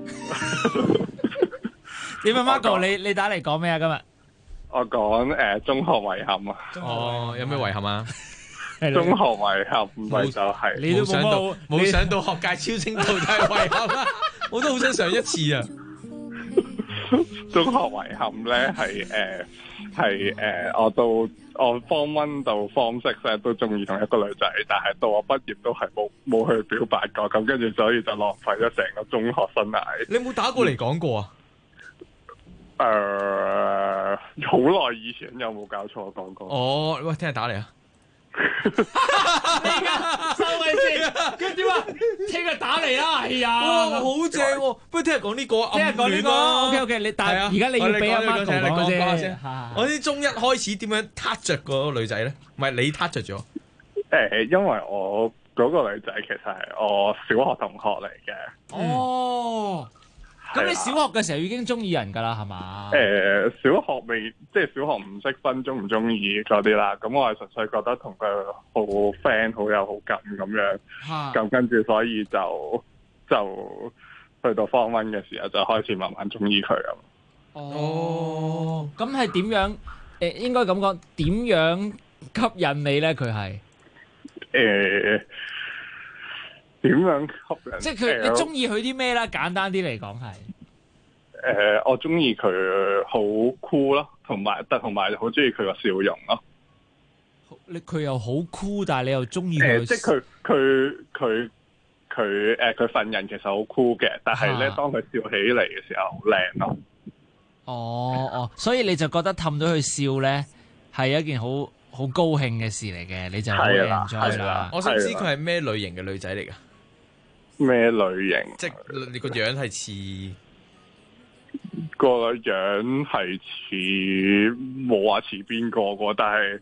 點啊 ，Marco？你打嚟講咩啊？今日我講中學遺憾啊。 哦，有咩遺憾啊？ 中學遺憾咪就係你都冇上到學界超星度就係遺憾啦，我都好想上一次啊！ 中學遺憾咧係我 Form 1到 Form 6咧都中意同一個女仔，但係到我畢業都係冇去表白過，咁跟住所以就浪費咗成個中學生涯。 你有冇打過嚟講過啊？ 好耐以前有冇搞錯講過？ 哦，喂，聽日打嚟啊！ 收尾先，跟住點啊？聽日打嚟啦，係啊， 好正喎！不如聽日講呢個， 聽日講呢個 ，OK， 你但係而家你要俾阿媽講先。 我啲中一開始點樣撻着嗰個女仔咧？唔係你撻着咗？ 因為我嗰個女仔其實係我小學同學嚟嘅。 哦。咁你小學嘅時候已經中意人㗎啦，係嘛？ 小學未，即係小學唔識分中唔中意嗰啲啦。咁我係純粹覺得同佢好 friend， 好有好感咁樣。咁跟住所以就去到 Form 1嘅時候就開始慢慢中意佢咁。 哦，咁係點樣？應該咁講，點樣吸引你咧？佢係點樣吸引？ 即係你中意佢啲咩啦？簡單啲嚟講係。 我中意佢好酷咯，同埋好中意佢個笑容咯。 佢又好酷，但係你又中意佢。 即係佢份人其實好酷嘅，但係咧當佢笑起嚟嘅時候好靚咯。 哦，所以你就覺得氹到佢笑咧，係一件好高興嘅事嚟嘅，你就好 enjoy 啦。 我想知佢係咩類型嘅女仔嚟㗎？ 咩類型？ 即係你個樣係似個樣係似冇話似邊個喎，但係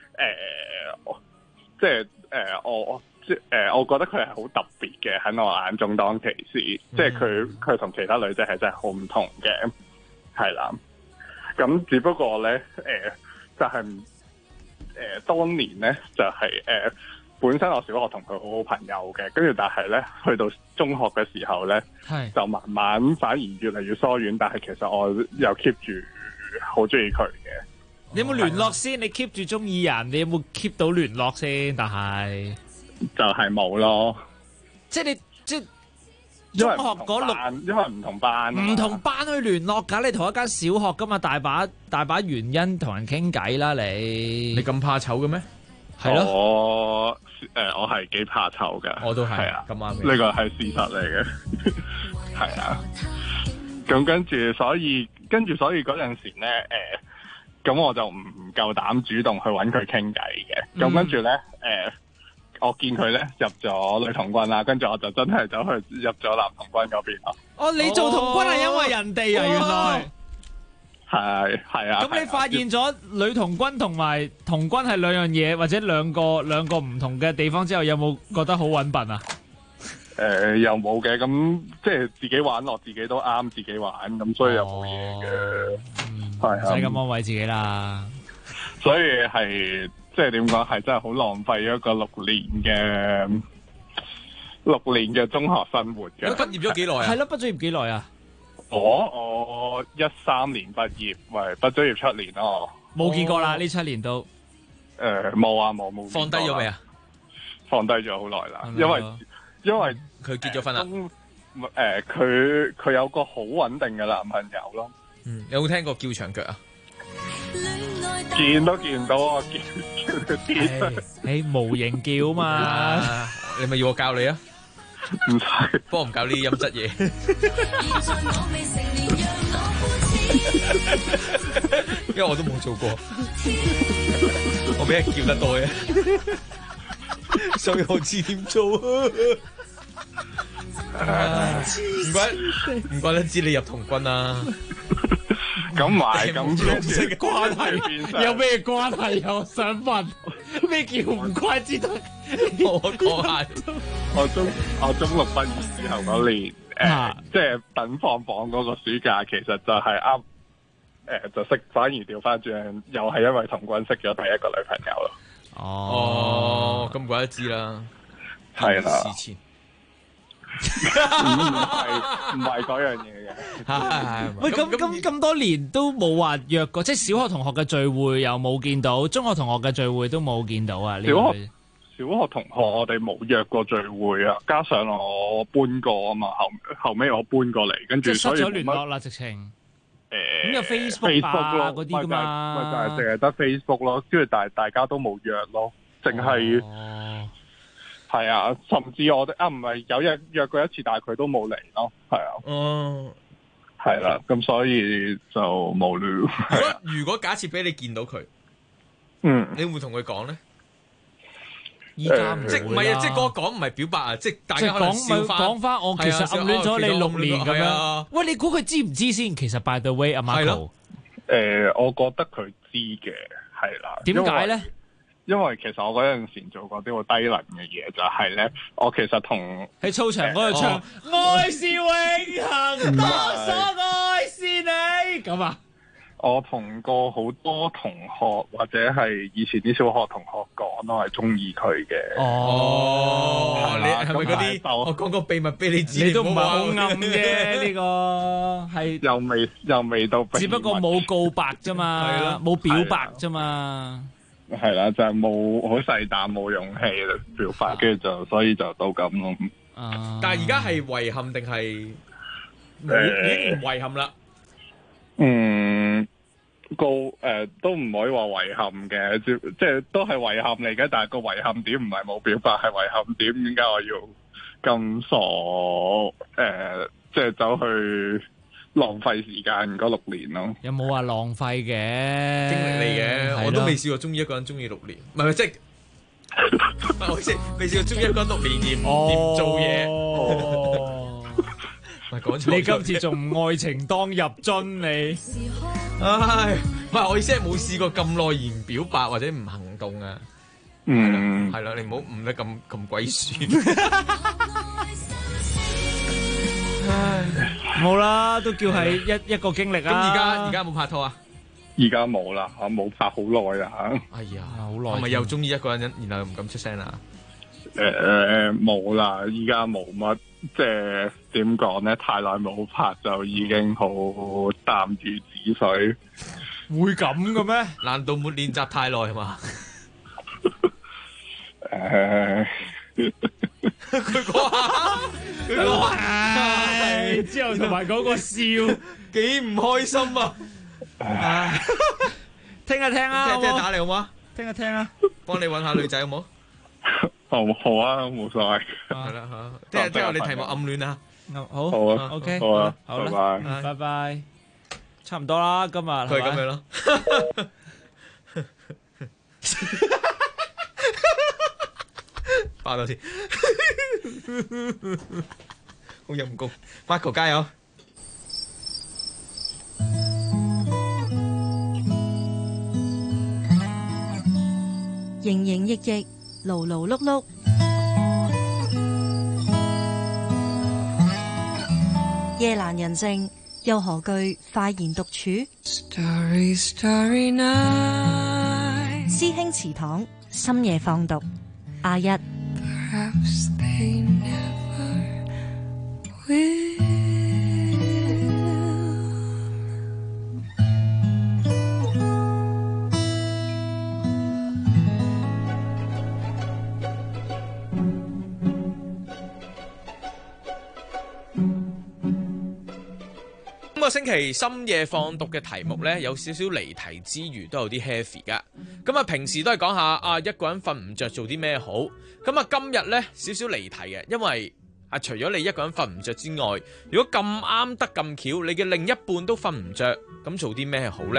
我覺得佢係好特別嘅，喺我眼中當其時，即係佢同其他女仔係真係好唔同嘅，係啦。咁只不過咧就係當年咧就係本身我小學同佢好好朋友嘅，跟住但係咧去到中學嘅時候咧，就慢慢反而越嚟越疏遠，但係其實我又 keep 住好中意佢嘅。 你有冇聯絡先？你 keep 住中意人，你有冇 keep 到聯絡先？但係就係冇咯。 即係你中學嗰因為唔同班， 唔同班去聯絡㗎。你同一間小學㗎嘛，大把原因同人傾偈啦。你咁怕醜嘅咩？ 係咯。 我係幾怕醜嘅， 我都係啊， 咁啱。 呢個係事實嚟嘅，係啊。咁跟住所以嗰陣時咧，咁我就唔夠膽主動去揾佢傾偈嘅。咁跟住咧，我見佢咧入咗女童軍啦，跟住我就真係走去入咗男童軍嗰邊咯。 哦，你做童軍係因為人哋啊，原來。 係啊！ 咁你發現咗女童軍同埋童軍係兩樣嘢，或者兩個唔同嘅地方之後，有冇覺得好揾笨啊？ 又冇嘅，咁即係自己玩落，自己都啱自己玩，咁所以又冇嘢嘅。係唔使咁安慰自己啦。 所以係即係點講？係真係好浪費一個6年嘅中學生活嘅。 畢業咗幾耐啊？ 係咯，畢咗業幾耐啊？ 我13年畢業，畢咗業7年咯。 冇見過啦，呢7年都冇啊，冇。 放低咗未啊？ 放低咗好耐啦，因為佢結咗婚啦。 佢有個好穩定嘅男朋友咯。 有冇聽過叫長腳啊？ 見都見唔到啊！叫無形叫嘛。 你咪要我教你啊？ 唔使， 幫我唔教呢啲音質嘢。因為我都冇做過，我俾人叫得多嘅，所以我知點做啊！唔怪得知你入童軍啦。 咁埋咁嘅關係有咩關係？我想問咩叫唔怪之得？ 我講下， 我中六畢業之後嗰年，即係等放榜嗰個暑假，其實就係啱，就反而調翻轉，又係因為童軍識咗第一個女朋友咯。 哦，咁怪得知啦， 係啦。 事前唔係嗰樣嘢嘅。 喂，咁多年都冇話約過，即係小學同學嘅聚會又冇見到，中學同學嘅聚會都冇見到啊！ 小學同學我哋冇約過聚會啊，加上我搬過啊嘛，後尾我搬過嚟，跟住即係所以失咗聯絡啦，直情。咁有 Facebook 啊嗰啲噶嘛， 咪就係淨係得 Facebook 咯，跟住但係大家都冇約咯，淨係係啊，甚至我哋唔係有約過一次，但係佢都冇嚟咯，係啊，係啦，咁所以就冇聊。 如果假設俾你見到佢，你會唔會同佢講咧？ 依家即係唔係啊？即係嗰個講唔係表白啊！即係大家可能笑翻講翻，我其實暗戀咗你6年咁樣。喂，你估佢知唔知先？其實 by the way，阿 Marco， 我覺得佢知嘅，係啦。 點解咧？ 因為其實我嗰陣時做過啲好低能嘅嘢，就係咧，我其實同喺操場嗰度唱《愛是永恆，當所愛是你》咁啊。 我同過好多同學或者係以前啲小學同學講，我係中意佢嘅。 你係咪嗰啲？我講個秘密俾你知， 你都唔係好暗嘅呢個係又未到， 只不過冇告白啫嘛，冇表白啫嘛。 係啦，就係冇好細膽，冇勇氣表白，跟住所以就到咁咯。 但係而家係遺憾定係已經唔遺憾啦？ 都唔可以話遺憾嘅，即係都係遺憾嚟嘅。但係個遺憾點唔係冇表白，係遺憾點點解我要咁傻？即係走去浪費時間嗰6年咯。 有冇話浪費嘅經歷嚟嘅？我都未試過中意一個人中意6年，唔係即係我先未試過中意一個人6年而唔做嘢。 你今次仲愛情當入樽你？ 唉，唔係我意思係冇試過咁耐而唔表白或者唔行動啊。係啦，你唔好誤得咁鬼算。 唉，冇啦，都叫係一個經歷啊。 咁而家有冇拍拖啊？ 而家冇啦，冇拍好耐啦。 哎呀， 好耐。 係咪又中意一個人，然後又唔敢出聲啦？ 冇啦，而家冇乜。即係點講咧？太耐冇拍就已經好淡如止水。 會咁嘅咩？ 難道冇練習太耐係嘛？佢講下， 之後同埋嗰個笑幾唔開心啊！ 聽下聽啊， 聽打你好嗎？ 聽下聽啊， 幫你揾下女仔好冇？ 好啊，冇所謂。 係啦嚇，聽下你題目暗戀啊。 好， 好啊 ，OK， 好啊， 好啦，拜拜，差唔多啦，今日佢係咁樣咯。爆多次，好陰功 ，Marco 加油！ 營營役役，勞勞碌碌，夜闌人靜，又何懼快言獨處？Starry, starry night， 師兄祠堂深夜放讀，阿一。Perhaps they never will。 今個星期深夜放讀嘅題目呢，有少少離題之餘，都有啲 heavy 噶。咁啊，平時都係講下一個人瞓唔着做啲咩好。咁啊，今日呢，少少離題嘅，因為除咗你一個人瞓唔着之外，如果咁啱得咁巧，你嘅另一半都瞓唔着，咁做啲咩好呢？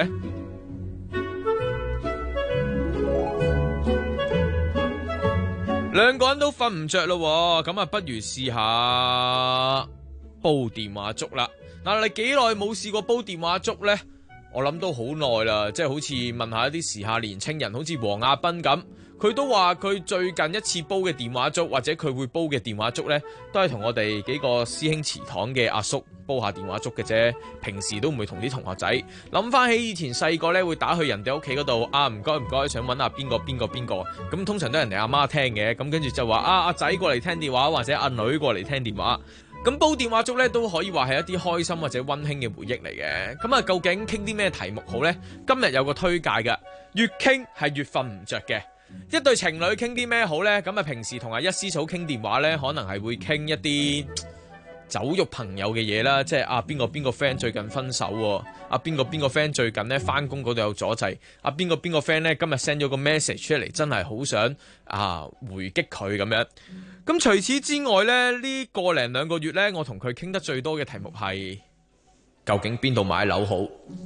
兩個人都瞓唔着咯，咁啊，不如試下煲電話粥啦。嗱，你幾耐冇試過煲電話粥呢？我諗都好耐啦，即係好似問下一啲時下年青人，好似黃亞斌咁，佢都話佢最近一次煲嘅電話粥，或者佢會煲嘅電話粥呢，都係同我哋幾個師兄祠堂嘅阿叔煲下電話粥嘅啫。平時都唔會同啲同學仔。諗翻起以前細個呢，會打去人哋屋企嗰度，唔該，想揾下邊個，咁通常都係人哋阿媽聽嘅，咁跟住就話阿仔過嚟聽電話，或者阿女過嚟聽電話。咁煲電話粥咧都可以話係一啲開心或者溫馨嘅回憶嚟嘅。咁啊，究竟傾啲咩題目好呢？今日有個推介嘅，越傾係越瞓唔着嘅。 一對情侶傾啲咩好呢？咁啊，平時同阿一絲草傾電話呢，可能係會傾一啲酒肉朋友嘅嘢啦，即係邊個 friend 最近分手喎，邊個 friend 最近呢返工嗰度有阻滯，邊個 friend 呢今日 send 咗個 message 出嚟，真係好想回擊佢咁樣。咁除此之外呢，呢個零兩個月呢，我同佢傾得最多嘅題目係究竟邊度買樓好。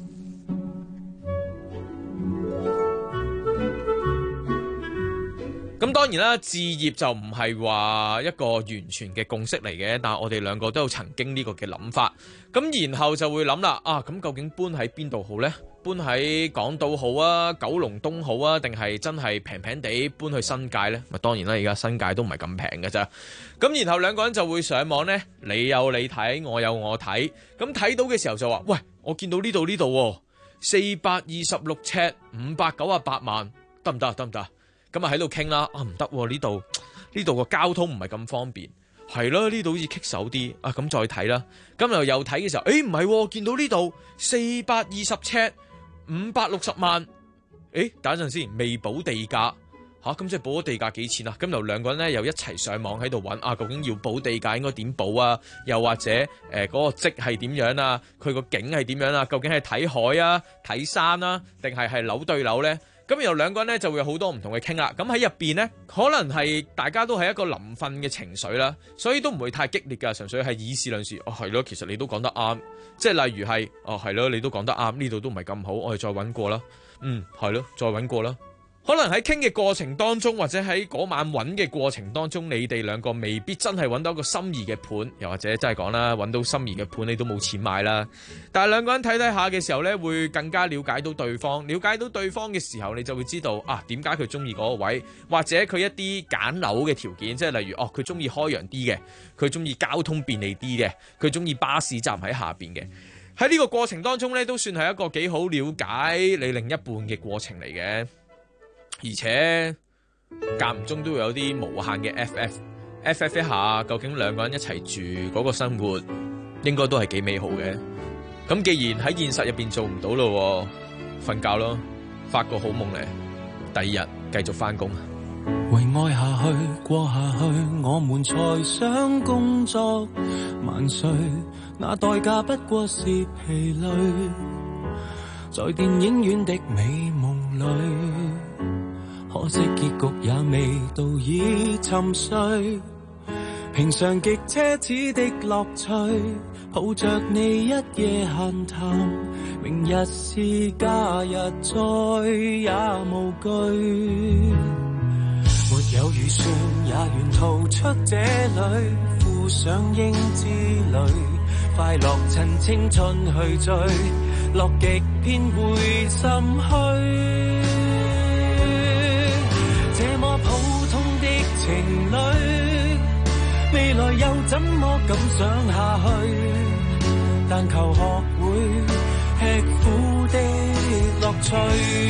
咁當然啦，置業就唔係話一個完全嘅共識嚟嘅，但係我哋兩個都有曾經呢個嘅諗法。咁然後就會諗啦，咁究竟搬喺邊度好呢？搬喺港島好啊，九龍東好啊，定係真係平平地搬去新界呢？咪當然啦，而家新界都唔係咁平嘅咋。咁然後兩個人就會上網呢，你有你睇，我有我睇。咁睇到嘅時候就話，喂，我見到呢度426尺598萬，得唔得？得唔得？咁啊喺度傾啦，唔得喎，呢度個交通唔係咁方便，係咯，呢度好似棘手啲，咁再睇啦。咁又睇嘅時候，唔係喎，見到呢度420尺560萬，等陣先，未補地價咁即係補咗地價幾錢啊？咁由兩個人咧又一齊上網喺度揾，究竟要補地價應該點補啊？又或者嗰個積係點樣啊？佢個景係點樣啊？究竟係睇海啊、睇山啊，定係樓對樓呢？咁由兩個人咧就會有好多唔同嘅傾啦。咁喺入邊呢，可能係大家都係一個臨瞓嘅情緒啦，所以都唔會太激烈㗎，純粹係以事論事。係咯，其實你都講得啱，即係例如係係咯，你都講得啱，呢度都唔係咁好，我哋再揾過啦。係咯，再揾過啦。可能喺傾嘅過程當中，或者喺嗰晚揾嘅過程當中，你哋兩個未必真係揾到一個心儀嘅盤，又或者真係講啦，揾到心儀嘅盤你都冇錢買啦。但係兩個人睇睇下嘅時候呢，會更加了解到對方，了解到對方嘅時候，你就會知道點解佢中意嗰個位，或者佢一啲揀樓嘅條件，即係例如佢中意開揚啲嘅，佢中意交通便利啲嘅，佢中意巴士站喺下邊嘅。喺呢個過程當中呢，都算係一個幾好了解你另一半嘅過程嚟嘅。而且間唔中都會有啲無限嘅 FF 一下，究竟兩個人一齊住嗰個生活應該都係幾美好嘅。咁既然喺現實入邊做唔到咯，瞓覺咯，發個好夢咧，第二日繼續返工。 為愛下去過下去，我們才想工作萬歲，那代價不過是疲累，在電影院的美夢裏，可惜結局也未到已沉睡，平常極奢侈的樂趣，抱着你一夜閒談，明日是假日再也無懼，沒有預算也願逃出這裏，附上英之旅，快樂趁青春去追，樂極偏會心虛，這麼普通的情侶，未來又怎麼敢想下去？但求學會吃苦的樂趣。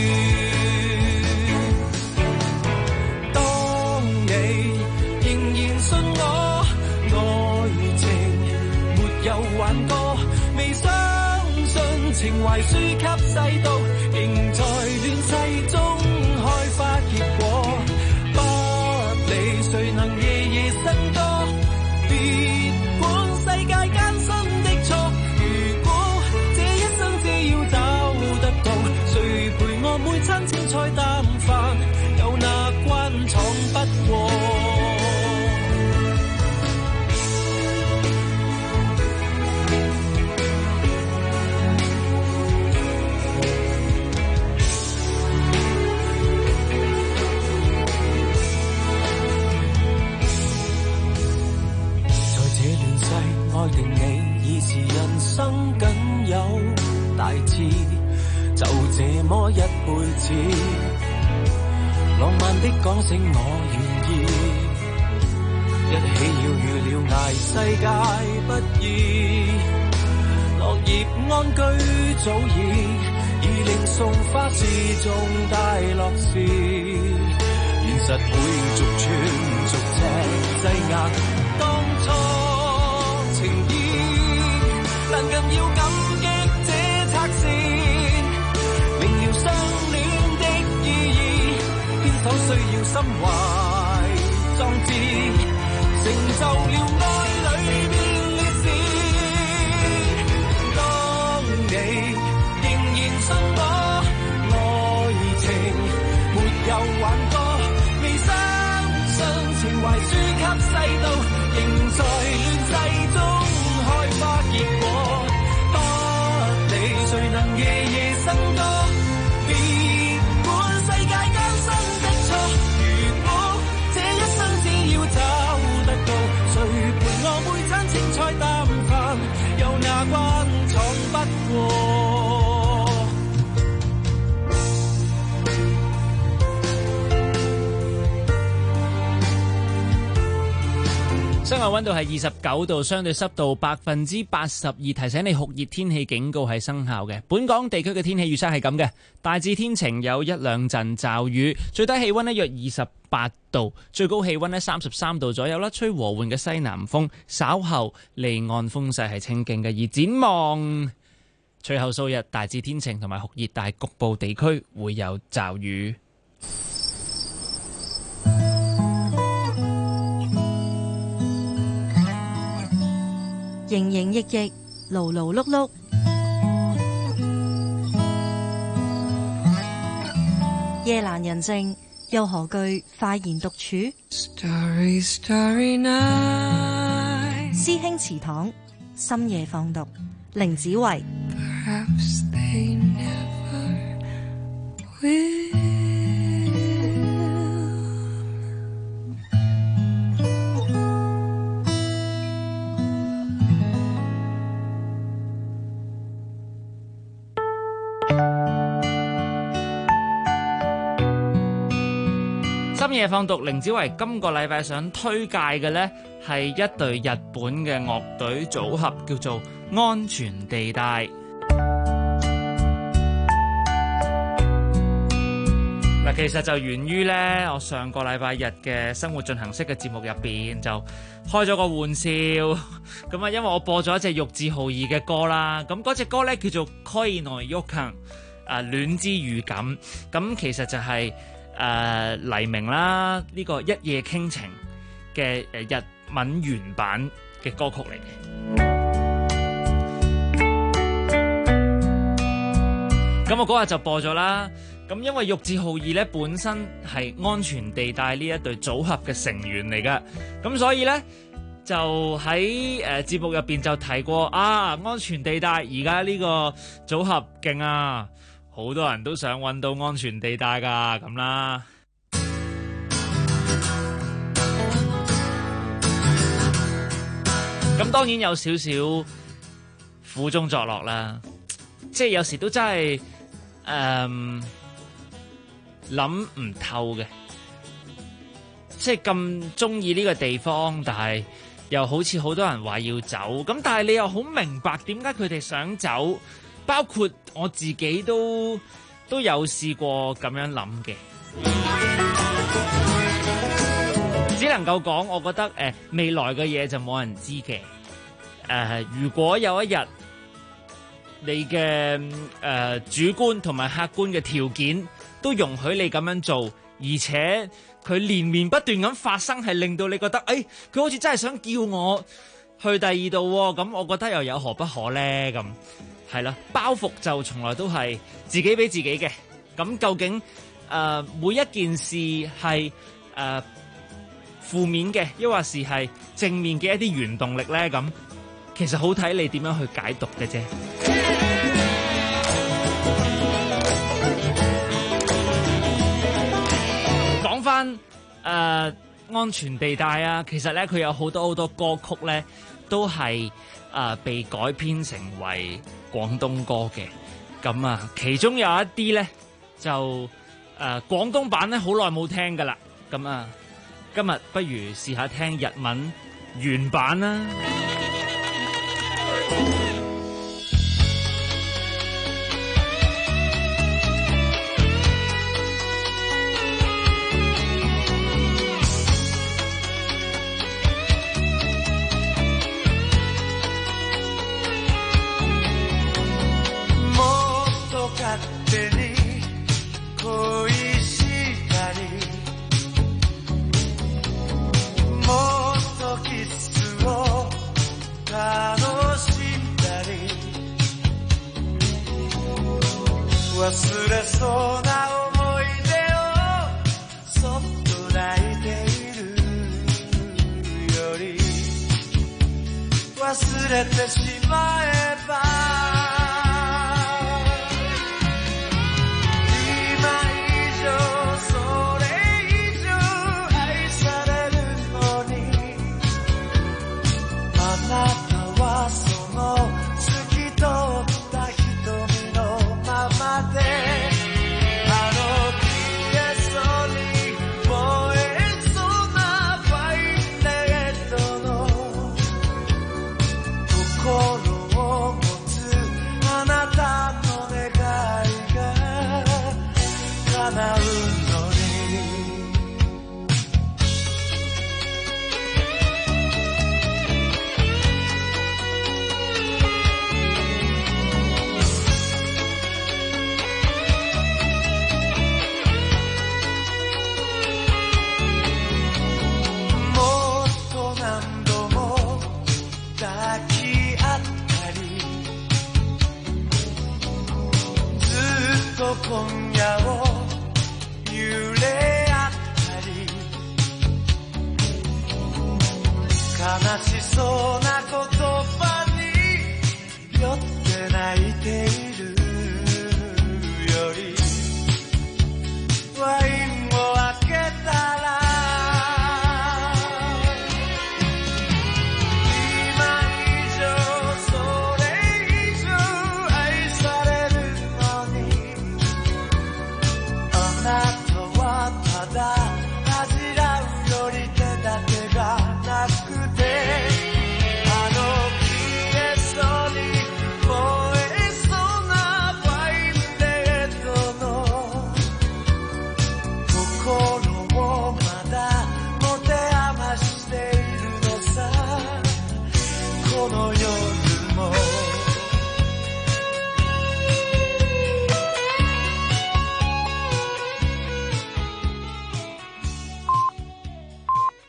當你仍然信我，愛情沒有挽歌，未相信情懷輸給世道，仍在亂世中開花結果，不理誰能夜夜笙歌，別管世界艱辛的錯，如果這一生只要找得到，誰陪我每餐青菜淡飯，有那關闖不過。愛定你已是人生僅有大志，就這麼一輩子，浪漫的講聲我願意，一起要預了捱世界不易，落葉安居早已令送花是重大樂事，現實會逐寸逐尺擠壓當初情意，但更要感激這拆線，明了相戀的意義，牽手雖心懷壯志，成就了愛裏面烈士。當你仍然信我，愛情沒有玩過，未相信情懷輸給世道，仍在亂世中開花結果。不理誰能夜夜笙歌，別管世界艱辛的錯。如我這一生只要找得到，誰陪我每餐青菜淡飯，有哪關闖不過。 室外溫度係29度，相對濕度82%，提醒你酷熱天氣警告係生效嘅。本港地區嘅天氣預測係咁嘅，大致天晴，有一兩陣驟雨，最低氣溫呢約28度，最高氣溫呢33度左右啦，吹和緩嘅西南風，稍後離岸風勢係清勁嘅。而展望隨後數日大致天晴同埋酷熱，但係局部地區會有驟雨。 營營役役，勞勞碌碌，夜闌人靜，又何懼快言獨處。 Starry, starry night. 師兄祠堂，深夜放毒，凌子維。 Perhaps they never will. 深夜放毒，凌子維今個禮拜想推介嘅呢係一隊日本嘅樂隊組合，叫做安全地帶。嗱，其實就源於呢，我上個禮拜日嘅生活進行式嘅節目入邊就開咗個玩笑，咁啊，因為我播咗一隻玉置浩二嘅歌啦，咁嗰隻歌呢叫做《Koi no Yokan》，戀之預感，咁其實就係、黎明啦，呢個一夜傾情嘅日文原版嘅歌曲嚟嘅。咁我嗰日就播咗啦。咁因為玉置浩二咧本身係安全地帶呢一隊組合嘅成員嚟噶，咁所以咧就喺節目入邊就提過啊，安全地帶而家呢個組合勁啊！好多人都想揾到安全地帶㗎，咁啦。咁當然有少少苦中作樂啦，即係有時都真係諗唔透嘅，即係咁中意呢個地方，但係又好似好多人話要走，咁但係你又好明白點解佢哋想走。包括我自己都有試過咁樣諗嘅，只能夠講，我覺得未來嘅嘢就冇人知嘅。如果有一日你嘅主觀同埋客觀嘅條件都容許你咁樣做，而且佢連綿不斷咁發生，係令到你覺得，佢好似真係想叫我去第二度喎，咁我覺得又有何不可呢？咁。係啦，包袱就從來都係自己俾自己嘅。咁究竟每一件事係負面嘅，抑或是係正面嘅一啲原動力咧？咁其實好睇你點樣去解讀嘅啫。講翻安全地帶啊，其實咧佢有好多歌曲咧都係被改編成為廣東歌嘅，咁啊，其中有一啲咧就廣東版咧好耐冇聽噶啦，咁啊，今日不如試下聽日文原版啦。 れてしまえば今以上それ以上愛されるのにあなたはその透き通った瞳のままであの消えそうに燃えそうなファインレッドの心を持つあなたの願いが叶うのにもっと何度も抱き合ったりずっと今夜を揺れ合ったり悲しそうな言葉に酔って泣いているよりワインを開けたら今以上それ以上愛されるのにあなたはただ恥じらうより手立てがなくてあの消えそうに燃えそうなファインレッドの心をまだ持て余しているのさこの世